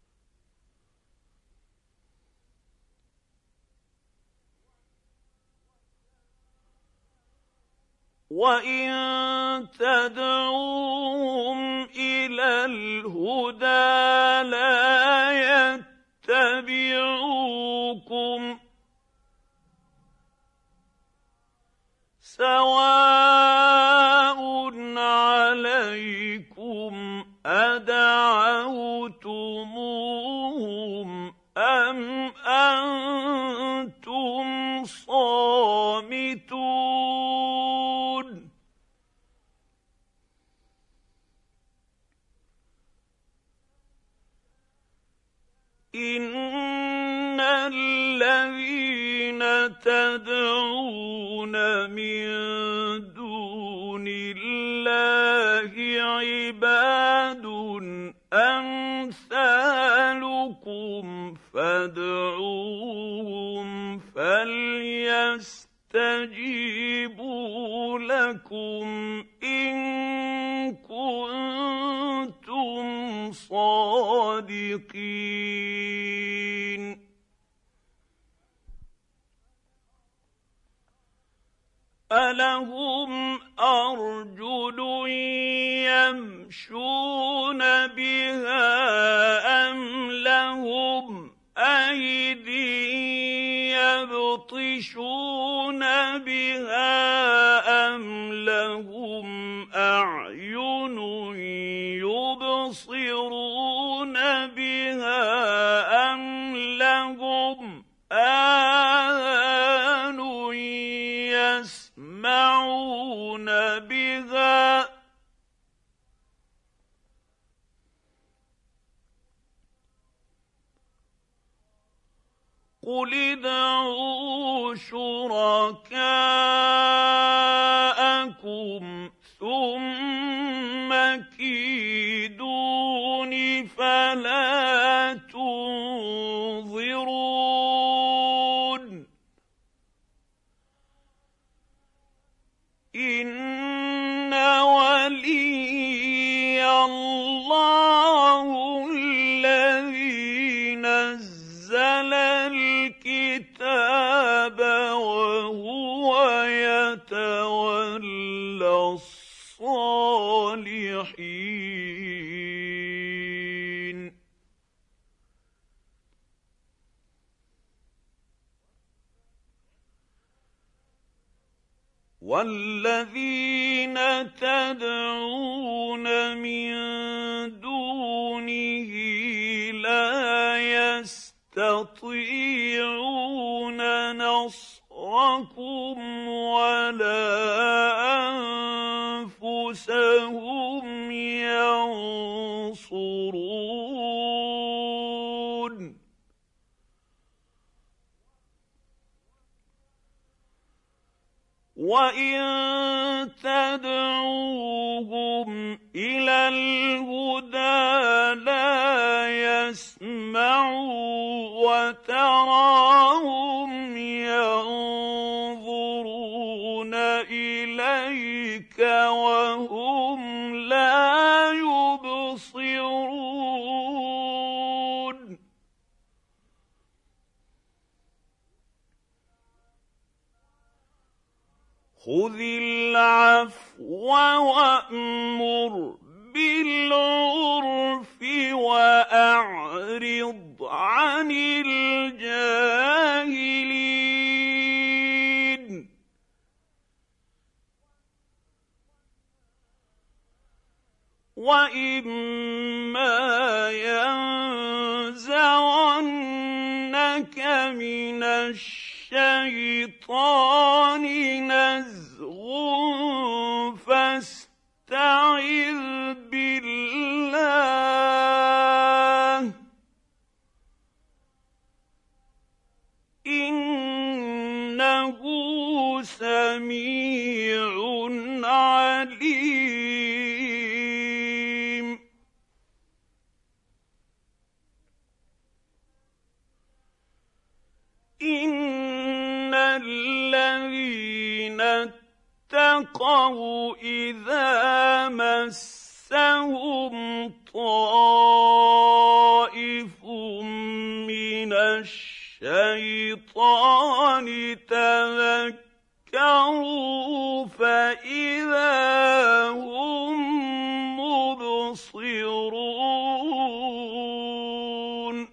وَإِن تَدْعُوهُمْ إِلَى الْهُدَىٰ لَا يَتَّبِعُوكُمْ ۚ سَوَاءٌ عَلَيْكُمْ أَدَعَوْتُمُوهُمْ أَمْ أَنتُمْ صَامِتُونَ إِنَّ الَّذِينَ تَدْعُونَ مِن دُونِ اللَّهِ عِبَادٌ أَمْثَالُكُمْ فَادْعُوهُمْ فَلْيَسْتَجِيبُوا لَكُمْ إِن كُنتُمْ صَادِقِينَ أَلَهُمْ أَرْجُلٌ يَمْشُونَ بِهَا أَمْ لَهُمْ أَيْدٍ يَبْطِشُونَ بِهَا أَمْ لَهُمْ أَعْيُنٌ يُبْصِرُونَ بِهَا أَمْ لَهُمْ آذَانٌ يَسْمَعُونَ بِهَا ۚ قُلِ ادْعُوا شُرَكَاءَكُمْ ثُمَّ كِيدُونِ فَلَا تُنظِرُونِ إِنَّ وَلِيَّ اللَّهُ الَّذِي نَزَّلَ الْكِتَابَ وَهُوَ يَتَوَلَّى الصَّالِحِينَ وَالَّذِينَ تَدْعُونَ مِن دُونِهِ لَا يَسْتَطِيعُونَ نَصْرَكُمْ وَلَا أَنفُسَهُمْ يَنصُرُونَ يَنصُرُونَ وَإِن تَدْعُوهُمْ إِلَى الْهُدَىٰ لَا يَسْمَعُوا وَتَرَاهُمْ يَنظُرُونَ إِلَيْكَ وَهُمْ لَا يُبْصِرُونَ خُذِ الْعَفْوَ وَأْمُرْ بِالْعُرْفِ وَأَعْرِضْ عَنِ الْجَاهِلِينَ وَإِمَّا يَنزَغَنَّكَ مِنَ الشَّيْطَانِ نَزْغٌ فَاسْتَعِذْ بِاللَّهِ ۖ إِنَّهُ سَمِيعٌ عَلِيمٌ إِنَّ الَّذِينَ اتَّقَوْا إِذَا مَسَّهُمْ طَائِفٌ مِّنَ الشَّيْطَانِ تَذَكَّرُوا فَإِذَا هُم مُّبْصِرُونَ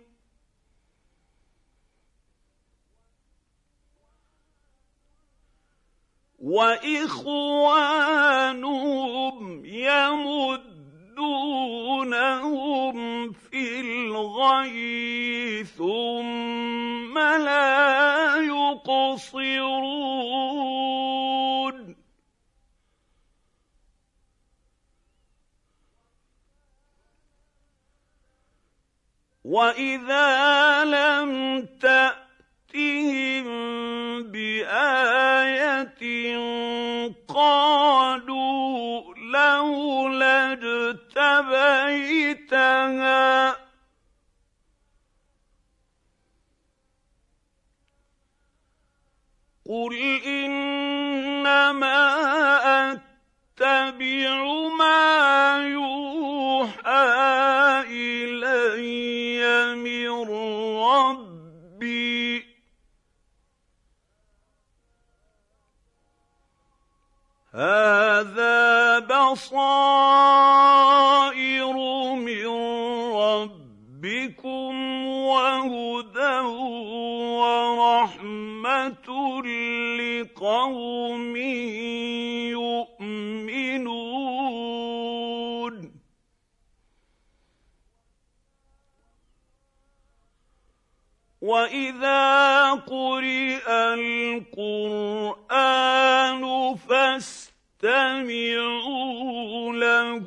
وَإِخْوَانُهُمْ يَمُدُّونَهُمْ فِي الْغَيِّ ثُمَّ لَا يُقْصِرُونَ وَإِذَا لَمْ تَأْتِهِم بِآيَةٍ قَالُوا لَوْلَا اجْتَبَيْتَهَا ۚ قُلْ إِنَّمَا أَتَّبِعُ مَا يُوحَىٰ إِلَيَّ مِن رَّبِّي ۚ هَٰذَا بَصَائِرُ مِن رَّبِّكُمْ وَهُدًى وَرَحْمَةٌ لِّقَوْمٍ يُؤْمِنُونَ وَإِذَا قُرِئَ الْقُرْآنُ فَاسْتَمِعُوا لَهُ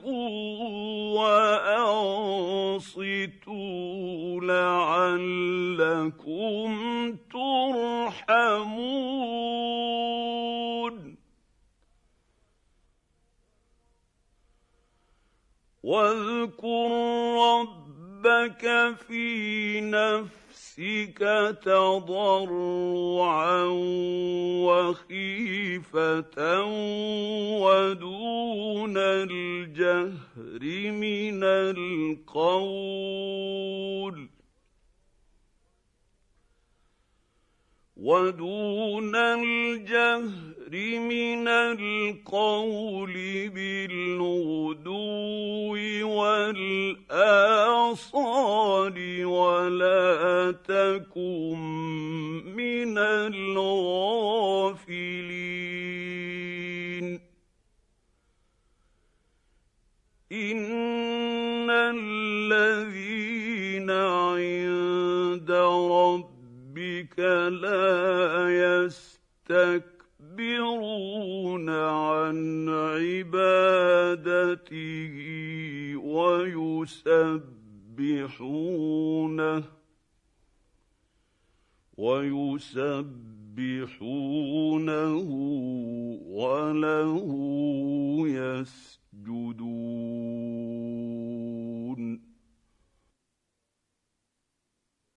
وَأَنصِتُوا لَعَلَّكُمْ تُرْحَمُونَ وَاذْكُر رَّبَّكَ فِي نَفْسِكَ تَضَرُّعًا وَخِيفَةً وَدُونَ الْجَهْرِ مِنَ الْقَوْلِ وَدُونَ الْجَهْرِ مِنَ الْقَوْلِ بِالْغُدُوِّ وَالْآصَالِ وَلَا تَكُن مِّنَ الْغَافِلِينَ إِنَّ الَّذِينَ عِندَ رَبِّكَ لَا يَسْتَكْبِرُونَ عَنْ عِبَادَتِهِ وَيُسَبِّحُونَهُ ويسبحونه وله يسجدون